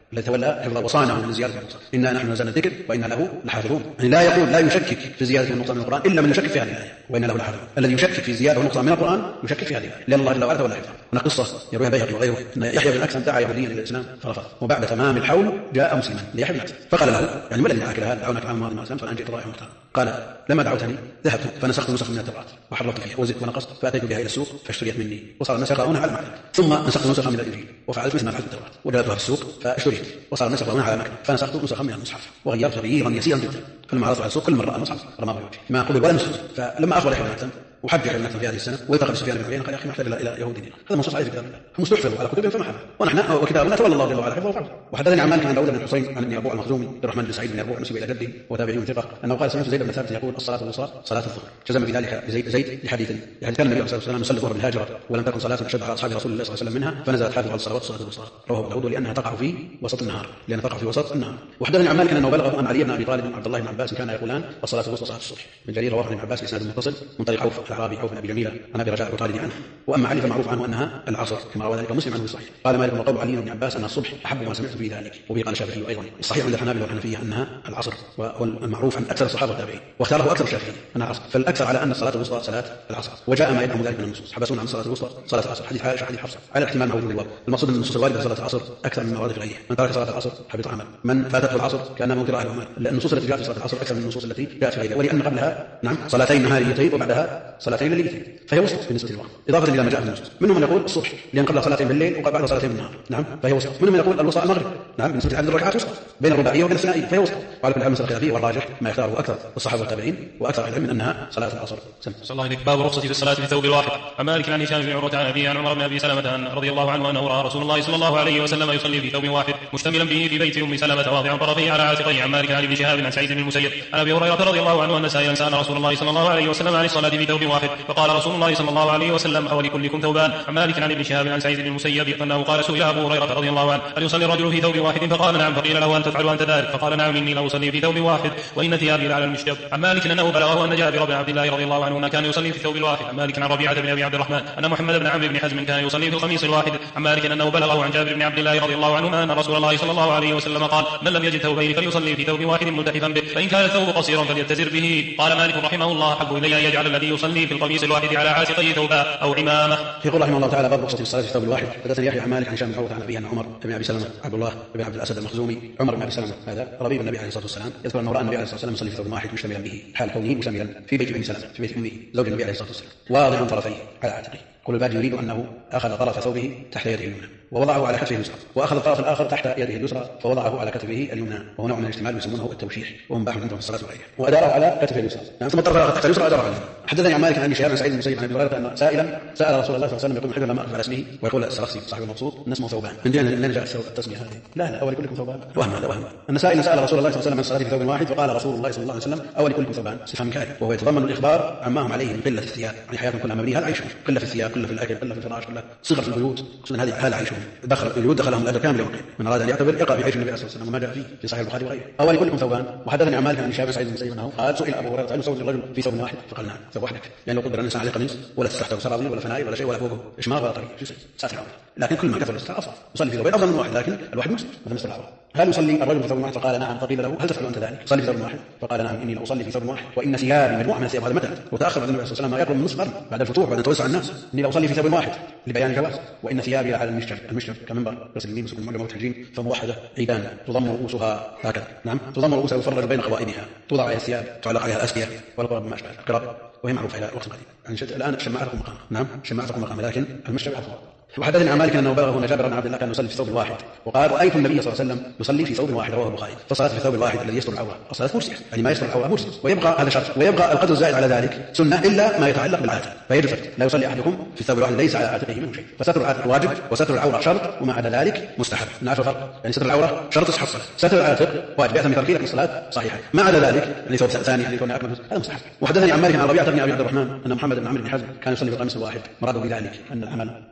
الذي تولى حفظه وصانه من زيادة والنقصان. إنا نحن نزلنا الذكر وإنا له لحافظون. يعني لا يقول لا يشكك في زيادة والنقصان من القرآن إلا من يشكك في هذه الآية وإنا له لحافظون. الذي يشكك في زيادة والنقصان من القرآن يشكك في هذه الآية، لأن الله جل وعلا تولى حفظه. هنا قصة يرويها البيهقي وغيره أن يحيى بن أكثم دعا يهوديا إلى الإسلام فرفض، وبعد تمام الحول جاء مسلما ليحيى بن أكثم فقال له يعني ما الذي دعاك لهذا؟ دعونك العام الماضي ما أسلمت فأنا جئت رائعا مختارا. قال لما دعوتني ذهبت فنسخت نسخ من التوراة وحرفت فيها وزدت ونقصت فأتيت بها إلى السوق فاشتريت مني وصار الناس يقرؤونها على المكتب، ثم نسخت نسخا من الإنجيل وفعلت مثل ما فعلت التوراة وجلبتها في السوق فاشتريت وصار الناس يقرؤونها على المكتب فنسخت نسخا من المصحف وغيرت تغييرا يسيرا جدا. فلما عرضت على السوق كل من رأى المصحف رماه بوجهه ما قبل ولا مسلم. فلما أخبر يحيى بن أكثم وحج يحيى بن أكثم في هذه السنة والتقى بسفيان بن عيينة قال يا أخي محتاج إلى يهودي دينار. هذا منصوص عليه في كتاب الله، هم استحفظوا على كتبهم فما حفظوا ونحن وكتابنا تولى الله جل وعلا حفظه وفعله. وحدثني عن مالك عن داود بن الحصين عن ابن يربوع المخزومي عبد الرحمن بن سعيد بن يربوع نسب إلى جده وتابعي ثقة أنه قال سمعت زيد بن ثابت يقول الصلاة الوسطى صلاة الظهر. جزم بذلك زيد لحديث يعني كان النبي صلى الله عليه وسلم يصلي الظهر بالهاجرة ولم تكن صلاة أشد على أصحاب رسول الله صلى الله عليه وسلم منها فنزلت حافظ على الصلوات الصلاة الوسطى. رواه أبو داود لأنها تقع في وسط النهار وحدثني عن مالك أنه بلغه أن علي بن أبي طالب وعبد الله بن عباس كان يقولان الصلاة الوسطى صلاة الصبح. من جرير رواه ابن عباس بإسناد متصل من طريق عوف الأعرابي عوف بن أبي جميلة عن أبي رجاء الطالبي عنه. وأما علي فمعروف عنه أنها العصر كما روى ذلك مسلم عنه في الصحيح. قال مالك وقول علي بن عباس أن الصبح أحب ما سمعت في ذلك. وبه قال الشافعي أيضا الصحيح عند الحنابلة والحنفية أنها العصر والمعروف عن أكثر الصحابة والتابعين واختاره أكثر الشافعي أنها العصر فالأكثر على أن الصلاة الوسطى صلاة العصر. وجاء ما يدعم ذلك من النصوص حبسون عن الصلاة الوسطى صلاة العصر حديث عائشة حديث حفصة على احتمال موجود الواو. المقصود أن النصوص الواردة صلاة العصر أكثر من ورد في غيره. من ترك صلاة العصر حبط عمل من فاتته العصر كأنما موت أهله ومال. لأن النصوص التي جاءت في صلاة العصر أكثر من النصوص التي جاءت في غيرها ولأن قبلها صلاتين نهاريتين وبعدها صلاتين ليلتين فهي وسط بالنسبة للوقت إضافة إلى ما جاء في النصوص. منهم من يقول الصبح لأن قبل صلاتين بالليل وبعد صلاتين بالنهار فهي وسط. منهم من يقول الوسطى المغرب بالنسبة لعدد الركعات وسط بين الرباعية وبين الثنائية فهي وسط. وعلى كل حال مسألة خلافية والراجح ما يختاره أكثر الصحابة والتابعين وأكثر العلم من أنها صلاة العصر. صلى الله عليه باب رخصة في الصلاة بثوب الواحد. عن مالك عن هشام بن عروة عن أبيه عن عمر بن أبي سلمة رضي الله عنه أنه رأى رسول الله صلى الله عليه وسلم يصلي في ثوب واحد مشتملا به في بيت أم سلمة واضعا طرفيه على عاتقيه. عن مالك عن ابن شهاب عن سعيد بن المسيب عن أبي هريرة رضي الله عنه أن سائلا سأل رسول الله صلى الله عليه وسلم عن الصلاة في ثوب واحد فقال رسول الله صلى الله عليه وسلم أولكلكم ثوبان. عن مالك عن ابن شهاب عن سعيد بن المسيب أنه قال سئل أبو هريرة رضي الله عنه هل يصلي الرجل في ثوب واحد فقال نعم فقيل له هل تفعل أنت ذلك فقال نعم إني لا أصلي في ثوب واحد وإن ثيابي لعلى المشجب. عن مالك أنه بلغه أن جابر بن عبد الله رضي الله عنه كان يصلي في ثوب الواحد. عن مالك عن ربيعة بن أبي عبد الرحمن أن محمد بن عمرو بن حزم كان يصلي في القميص الواحد. عن مالك أنه بلغه عن جابر بن عبد الله رضي الله عنه أن رسول الله صلى الله عليه وسلم قال من لم يجد ثوبين فليصلي في ثوب واحد ملتحفا به فإن كان الثوب قصيرا فليتزر به. قال مالك رحمه الله أحب إلي أن يجعل الذي يصلي في القميص الواحد على عاتقيه ثوبا أو عمامة. يقول رحمه الله تعالى باب رخصة في الصلاة في الثوب الواحد. حدثني يحيى عن مالك عن هشام بن عروة عن أبيه أن عمر بن أبي سلمة عبد الله بن عبد الأسد المخزومي عمر بن أبي سلمة هذا ربيب النبي عليه الصلاة والسلام يذكر أنه رأى النبي عليه الصلاة والسلام يصلي في ثوب واحد مشتملا به حال كونه مشتملا في بيت أم سلمة في بيت أمه زوج النبي عليه الصلاة والسلام واضعا طرفيه على عاتقه. يقول الباجي يريد أنه أخذ طرف ثوبه تحت يده اليمنى ووضعه على كتفه اليسرى وأخذ الطرف الآخر تحت يده اليسرى فوضعه على كتفه اليمنى وهو نوع من الاحتمال يسمونه التوشيح وهو مباح عندهم في الصلاة وغيرها وأداره على كتفه اليسرى ثم الطرف الآخر تحت اليسرى أداره على اليمنى. حدثني عن مالك عن شهاب عن سعيد بن المسيب عن أبي هريرة أن سائلا سأل رسول الله صلى الله عليه وسلم يقول محدثا لما أقف على اسمه ويقول السرخسي صاحب المبسوط إن اسمه ثوبان من دين جاء التسمية هذه لا أول كلكم ثوبان وهم هذا وهم أن سائلا سأل رسول الله صلى الله عليه وسلم عن الصلاة في ثوب واحد فقال رسول الله صلى الله عليه وسلم أول كلكم ثوبان استفهام كارث وهو يتضمن الإخبار عما هم عليه من قلة الثياب يعني حياتهم كلها مبنية على عيشهم قلة في الثياب قلة في الأكل قلة في الفراش قلة صغر في البيوت خصوصا هذه حال عيشهم دخل البيوت دخلهم الأجر كامل يوم من أراد أن يعتبر يقع بعيش النبي صلى الله عليه وسلم وما جاء فيه في صحيح البخاري وغيره. أول كلكم ثوبان. وحدثني عن مالك عن شهاب سعيد بن المسيب أنه قال سئل أبو هريرة هل يصلي الرجل في ثوب واحد فقال نعم ثوب واحد يعني لو قدر الإنسان عليه قميص ولا تحته سراويل ولا فنائل ولا شيء ولا فوقه إشماغ ولا طريق ساتر العورة لكن كل ما كثر الاستر أفضل يصلي في ثوبين أفضل من واحد لكن الواحد مسلم مثل مستر العورة. هل يصلي الرجل في ثوب واحد فقال نعم فقيل له هل تفعل أنت ذلك صلي في ثوب واحد فقال نعم إني لأصلي في ثوب واحد وإن ثيابي مجموعة من الثياب هذا متى وتأخر بعد النبي صلى الله عليه وسلم ما يقرب من نصف قرن بعد الفتوح بعد توسع الناس إني لأصلي في ثوب واحد لبيان الجواز وإن ثيابي على المشجر كمنبر غسل اليمين وسكن المعجم والتحجين فموحدة عيدان تضم رؤوسها هكذا نعم تضم رؤوسها ويفرج بين قوائمها توضع عليها الثياب تعلق عليها الأسفية والقرب ما أشبه القرب وهي معروفة إلى وقت قديم يعني الآن شماعتكم مقام نعم شماعتكم مقام لكن المشجر أفضل. وحدثني عن مالك انه بلغه ان جابر بن عبد الله كان يصلي في ثوب واحد وقال رايت النبي صلى الله عليه وسلم يصلي في ثوب واحد رواه البخاري فالصلاه في الثوب الواحد الذي يستر العوره الصلاه مرسيه يعني ما يستر العوره مرسي ويبقى هذا شرط ويبقى القدر الزائد على ذلك سنه الا ما يتعلق بالعاتق فيجب لا يصلي احدكم في الثوب الواحد ليس على عاتقه منه شيء فستر العاتق واجب وستر العوره شرط وما عدا ذلك مستحب. نعرف الفرق يعني ستر العوره شرط تصح الصلاه ستر العاتق واجب يأثم بتركه الصلاه صحيحه ما عدا ذلك يعني ثوب ثاني يعني كون اكمل هذا مستحب. وحدثني عن مالك عن ربيعه بن ابي عبد الرحمن ان محمد بن عمرو بن حزم كان يصلي بالقميص الواحد مراده بذلك ان العمل تواطأ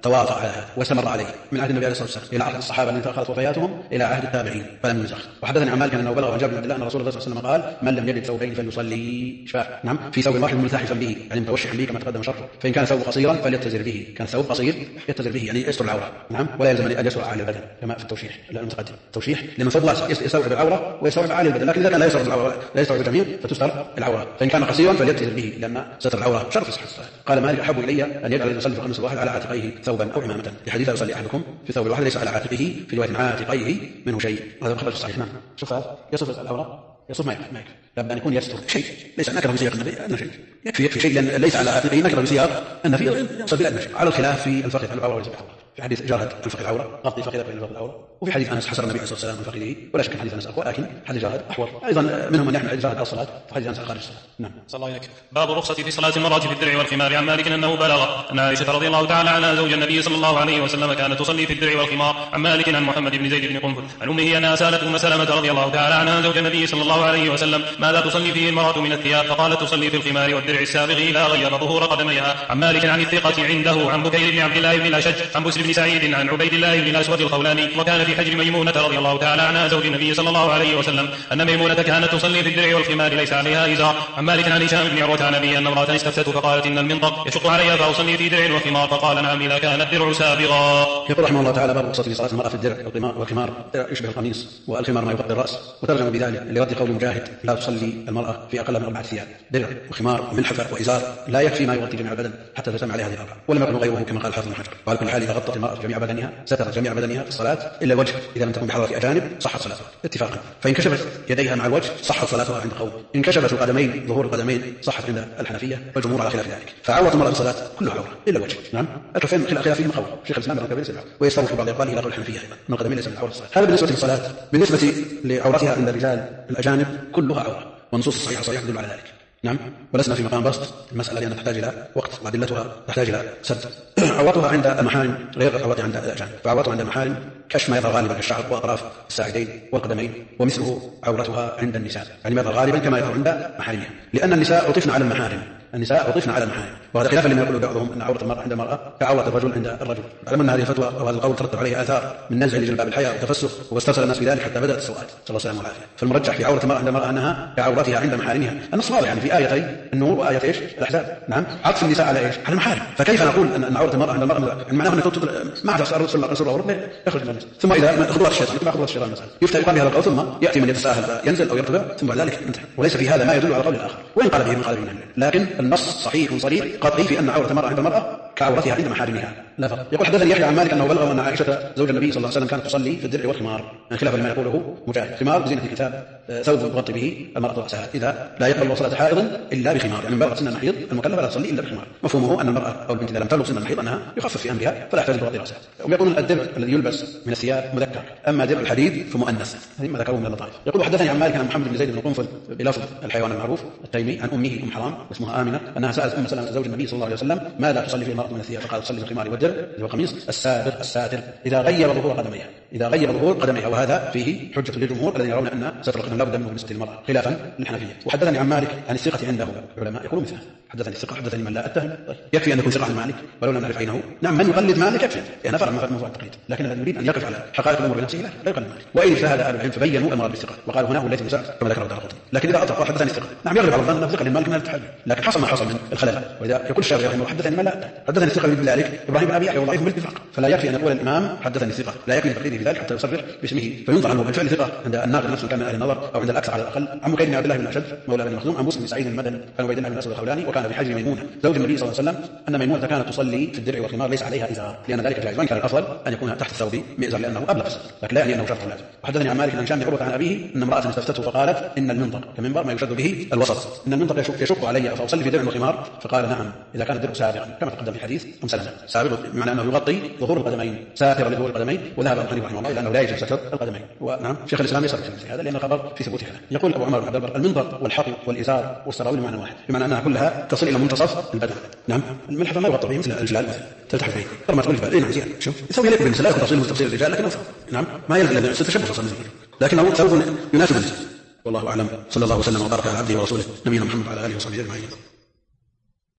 على هذا واستمر عليه من عهد النبي عليه الصلاة والسلام إلى عهد الصحابة الذين تأخرت وفياتهم إلى عهد التابعين فلم ينسخ. وحدثني عن مالك أنه بلغ عن جابر بن عبد الله أن رسول الله صلى الله عليه وسلم قال: من لم يجد ثوبين فليصلي شفاء. نعم، في ثوب واحد ملتحفا به يعني متوشحا به كما تقدم شرحه، فإن كان ثوب قصيرا فليتزر به، كان ثوب قصير يتزر به يعني يستر العورة. نعم، ولا يلزم أن يستر أعلى البدن كما في التوشيح المتقدم. التوشيح لأن الثوب يستوعب العورة ويستوعب أعلى البدن، لكن إذا كان لا يستوعب العورة لا يستوعب الجميع فتستر العورة. فإن كان قصيرا فليتزر به لأن ستر العورة شرط صحة الصلاة. قال مالك: أحب إلي أن يجعل يصلي في الخمس الواحد على عاتقيه ثوبا أو عمامة، في حديث: يصلي أحدكم في ثوب الواحد ليس على عاتقه في رواية عاتقيه منه شيء. هذا خبر صحيح. نعم، شوف هذا يصف العورة، يصف ما يكفي لابد أن يكون يستر شيء ليس نكره في سياق النبي أن شيء يكفي شيء، لأن ليس على عاتقه نكره في سياق النبي يصل بلا شيء، على الخلاف في الفقه العورة وليس العورة. في حديث جاهد انفق العورة، غطي فقيرك بالانفاق العورة، وفي حديث انس حسر النبي عليه الصلاه والسلام من فقيره، ولا شك حديث انس اقوى، لكن حديث جاهد احوط. ايضا منهم من يحمل حديث جاهد على الصلاه وحديث انس خارج الصلاه. نعم. صلى الله عليه وسلم. باب الرخصة في صلاة المرأة في الدرع والخمار. عن مالك انه بلغ ان عائشة رضي الله تعالى عنها زوج النبي صلى الله عليه وسلم كانت تصلي في الدرع والخمار. عن مالك عن محمد بن زيد بن قنفذ عن امه انها سالت ام سلمة رضي الله تعالى عنها زوج النبي صلى الله عليه وسلم: ماذا تصلي فيه المرأة من الثياب؟ فقالت: تصلي في الخمار والدرع السابغ لا غير ظهور قدميها. عن مالك عن الثقة عنده عن بكير بن عبد الله بن الاشج عن بسر بن سعيد عن عبيد الله بن الاسود الخولاني وكان في حجر ميمونة رضي الله تعالى عنها زوج النبي صلى الله عليه وسلم أن ميمونة كانت تصلي في الدرع والخمار ليس عليها إزار. عن مالك عن هشام بن عروة عن أبيه أن امرأة استفتته فقالت: إن المنطق يشق علي فأصلي في درع وخمار، فقال: نعم إذا كان الدرع سابغا. يقول رحمه الله تعالى: باب الرخصة في صلاة المرأة في الدرع والخمار. الدرع يشبه القميص والخمار ما يغطي الرأس، وترجم بذلك لرد قول مجاهد: لا تصلي المرأة في أقل من 4 ثياب. درع وخمار وملحفة وإزار لا يكفي ما يغطي جميع البدن حتى تجتمع عليها هذه الأربعة، ولم يكن غيره كما قال الحافظ بن حجر. وعلى كل حال إذا غطت المرأة جميع بدنها ستر جميع بدنها في الصلاة إلا الوجه إذا لم تكن بحضرة أجانب صحت صلاتها اتفاقا. فإن كشفت يديها مع الوجه صحت صلاتها عند قوم، إن كشفت القدمين ظهور القدمين صحت عند الحنفية والجمهور على خلاف ذلك. فعورة المرأة في الصلاة كلها عورة إلا الوجه. نعم، الكفين خلافين مقوى، شيخ الإسلام ابن تيمية ويستوي في بعض أقواله إلى قول الحنفية أيضا أن القدمين ليس من عورة الصلاة. هذا بالنسبة للصلاة. بالنسبة لعورتها عند الرجال الأجانب كلها عورة، والنصوص الصحيحة صريحة تدل على ذلك. نعم، ولسنا في مقام بسط المسألة لأنها تحتاج إلى وقت وأدلتها تحتاج إلى سد. عورتها عند المحارم غير عورتها عند الأجانب، فعورتها عند المحارم كشف ما يظهر غالبا كالشعر وأطراف الساعدين والقدمين، ومثله عورتها عند النساء يعني ما يظهر غالبا كما يظهر عند محارمها، لأن النساء عطفن على المحارم، النساء عطفن على المحارم، وهذا خلافا لما يقول بعضهم أن عورة المرأة عند المرأة كعورة الرجل عند الرجل. علما أن هذه الفتوى وهذا القول ترتب عليه آثار من نزع لجلباب الحياة والتفسخ، واسترسل الناس بذلك حتى بدأت السوءات صلى الله عليه وسلم. فالمرجح في عورة المرأة عند المرأة أنها كعورتها عند محارمها. النص واضح يعني في آيتي النور وآية إيش؟ الأحزاب. نعم، عطف النساء على إيش؟ على المحارم. فكيف نقول أن عورة المرأة عند المرأة معناه أن ما عدا الرسول وربه يخرج من الناس، ثم إذا خطوات الشيطان يتبع خطوات الشيطان مثلا يفتى يقال بهذا القول، ثم يأتي من يتساهل فينزل أو يرتفع، ثم بعد ذلك ينتهي، وليس في هذا ما يدل على قول الآخر وإن قال به من قال منه. لكن النص صحيح صريح قطعي في أن عورة المرأة عند المرأة كعورتها عند محارمها لا فرق. يقول حدثني يحيى عن مالك أنه بلغ أن عائشة زوج النبي صلى الله عليه وسلم كانت تصلي في الدرع والخمار، خلافا لما يقوله مجاهد. خمار بزينة الكتاب، ثوب تغطي به المرأة رأسها، إذا لا يقبل صلاة حائض إلا بخمار، يعني من بلغ سن المحيض المكلفة لا تصلي إلا بخمار. مفهومه أن المرأة أو البنت إذا لم تبلغ سن المحيض أنها يخفف في أمرها فلا يحتاج تغطي رأسها. ويقولون الدرع الذي يلبس من الثياب مذكر، أما درع الحديد فمؤنث، هذه ما ذكروه من اللطائف. يقول حدثني عن مالك عن محمد بن زيد بن قنفذ بلفظ الحيوان المعروف التيمي عن أمه أم حرام اسمها آمنة أنها سألت أم سلمة زوج النبي صلى الله عليه وسلم: ماذا تصلي في المرأة من الثياب؟ فقالت: تصلي في الخمار والدرع والقميص الساتر إذا غير ظهور قدميها، إذا غير ظهور قدميها، وهذا فيه حجة للجمهور الذين يرون أن ستر القدم لا بد منه بالنسبة للمرأة خلافا للحنفية. وحدثني عن مالك عن الثقة عنده العلماء يقولون مثله، حدثني الثقة حدثني من لا أتهم. يكفي أن يكون ثقة عن مالك ولو لم نعرف عينه. نعم، من يقلد مالك يكفي يعني فرق من موضوع التقليد، لكن الذي يريد أن يقف على حقائق الأمور بنفسه لا يقلد مالك. وإن اجتهد أهل العلم فبينوا المراد بالثقة وقالوا هنا هو الليث بن سعد كما ذكر الدارقطني، لكن إذا أطلق حدثني الثقة نعم يغلب على الظن أنه ثقة لمالك من التحدي، لكن حصل ما حصل من الخلل. وإذا يقول الشافعي رحمه الله حدثني من لا أتهم، حدثني الثقة بالله عليك إبراهيم بن أبي يحيى وضعيف بالاتفاق، فلا يكفي أن يقول الإمام حدثني الثقة، لا يكفي تقليده بذلك حتى يصرح باسمه فينظر عنه بالفعل ثقة عند الناقد نفسه كان من أهل النظر أو عند الأكثر على الأقل. عن بكير بن عبد الله بن الأشج مولى بن مخزوم عن بوس بن سعيد المدني عن عبيد الله بن الأسود الخولاني وكان بحجر ميمونة زوج النبي صلى الله عليه وسلم أن ميمونة كانت تصلي في الدرع والخمار ليس عليها إزار، لأن ذلك جائز، وإن كان الأفضل أن يكون تحت الثوب مئزر لأنه أبلغ، لكن لا يعني أنه شرط لازم. وحدثني عن مالك عن هشام بن عروة عن أبيه أن امرأة استفتته فقالت: إن المنطق كمنبر ما يشد به الوسط، إن المنطق يشق علي فأصلي في درع وخمار، فقال: نعم إذا كان الدرع سابغا كما تقدم في حديث أم سلمة، سابغ بمعنى أنه يغطي ظهور القدمين، ساتر لظهور القدمين، وذهب ابن حنيفة رحمه الله إلى أنه لا يجوز ستر القدمين. ونعم شيخ الإسلام يصرح في هذا لأن الخبر في ثبوت هذا. يقول أبو عمر بن عبد البر: المنطق والحقي والإزار والسراويل بمعنى واحد، بمعنى أنها كلها تصل إلى منتصف البدن. نعم، الملحفة ما يغطى به مثل الجلال تلتحف به ترى ما تقول الجبال. نعم زين، شوف يسوي لك بالنسبة لا تفصيل تفصيل الرجال لكن أوفر. نعم، ما يلزم لأنه ستشبه صلى لكنه ثوب يناسب النساء. والله أعلم، صلى الله وسلم وبارك على عبده ورسوله نبينا محمد وعلى آله وصحبه أجمعين.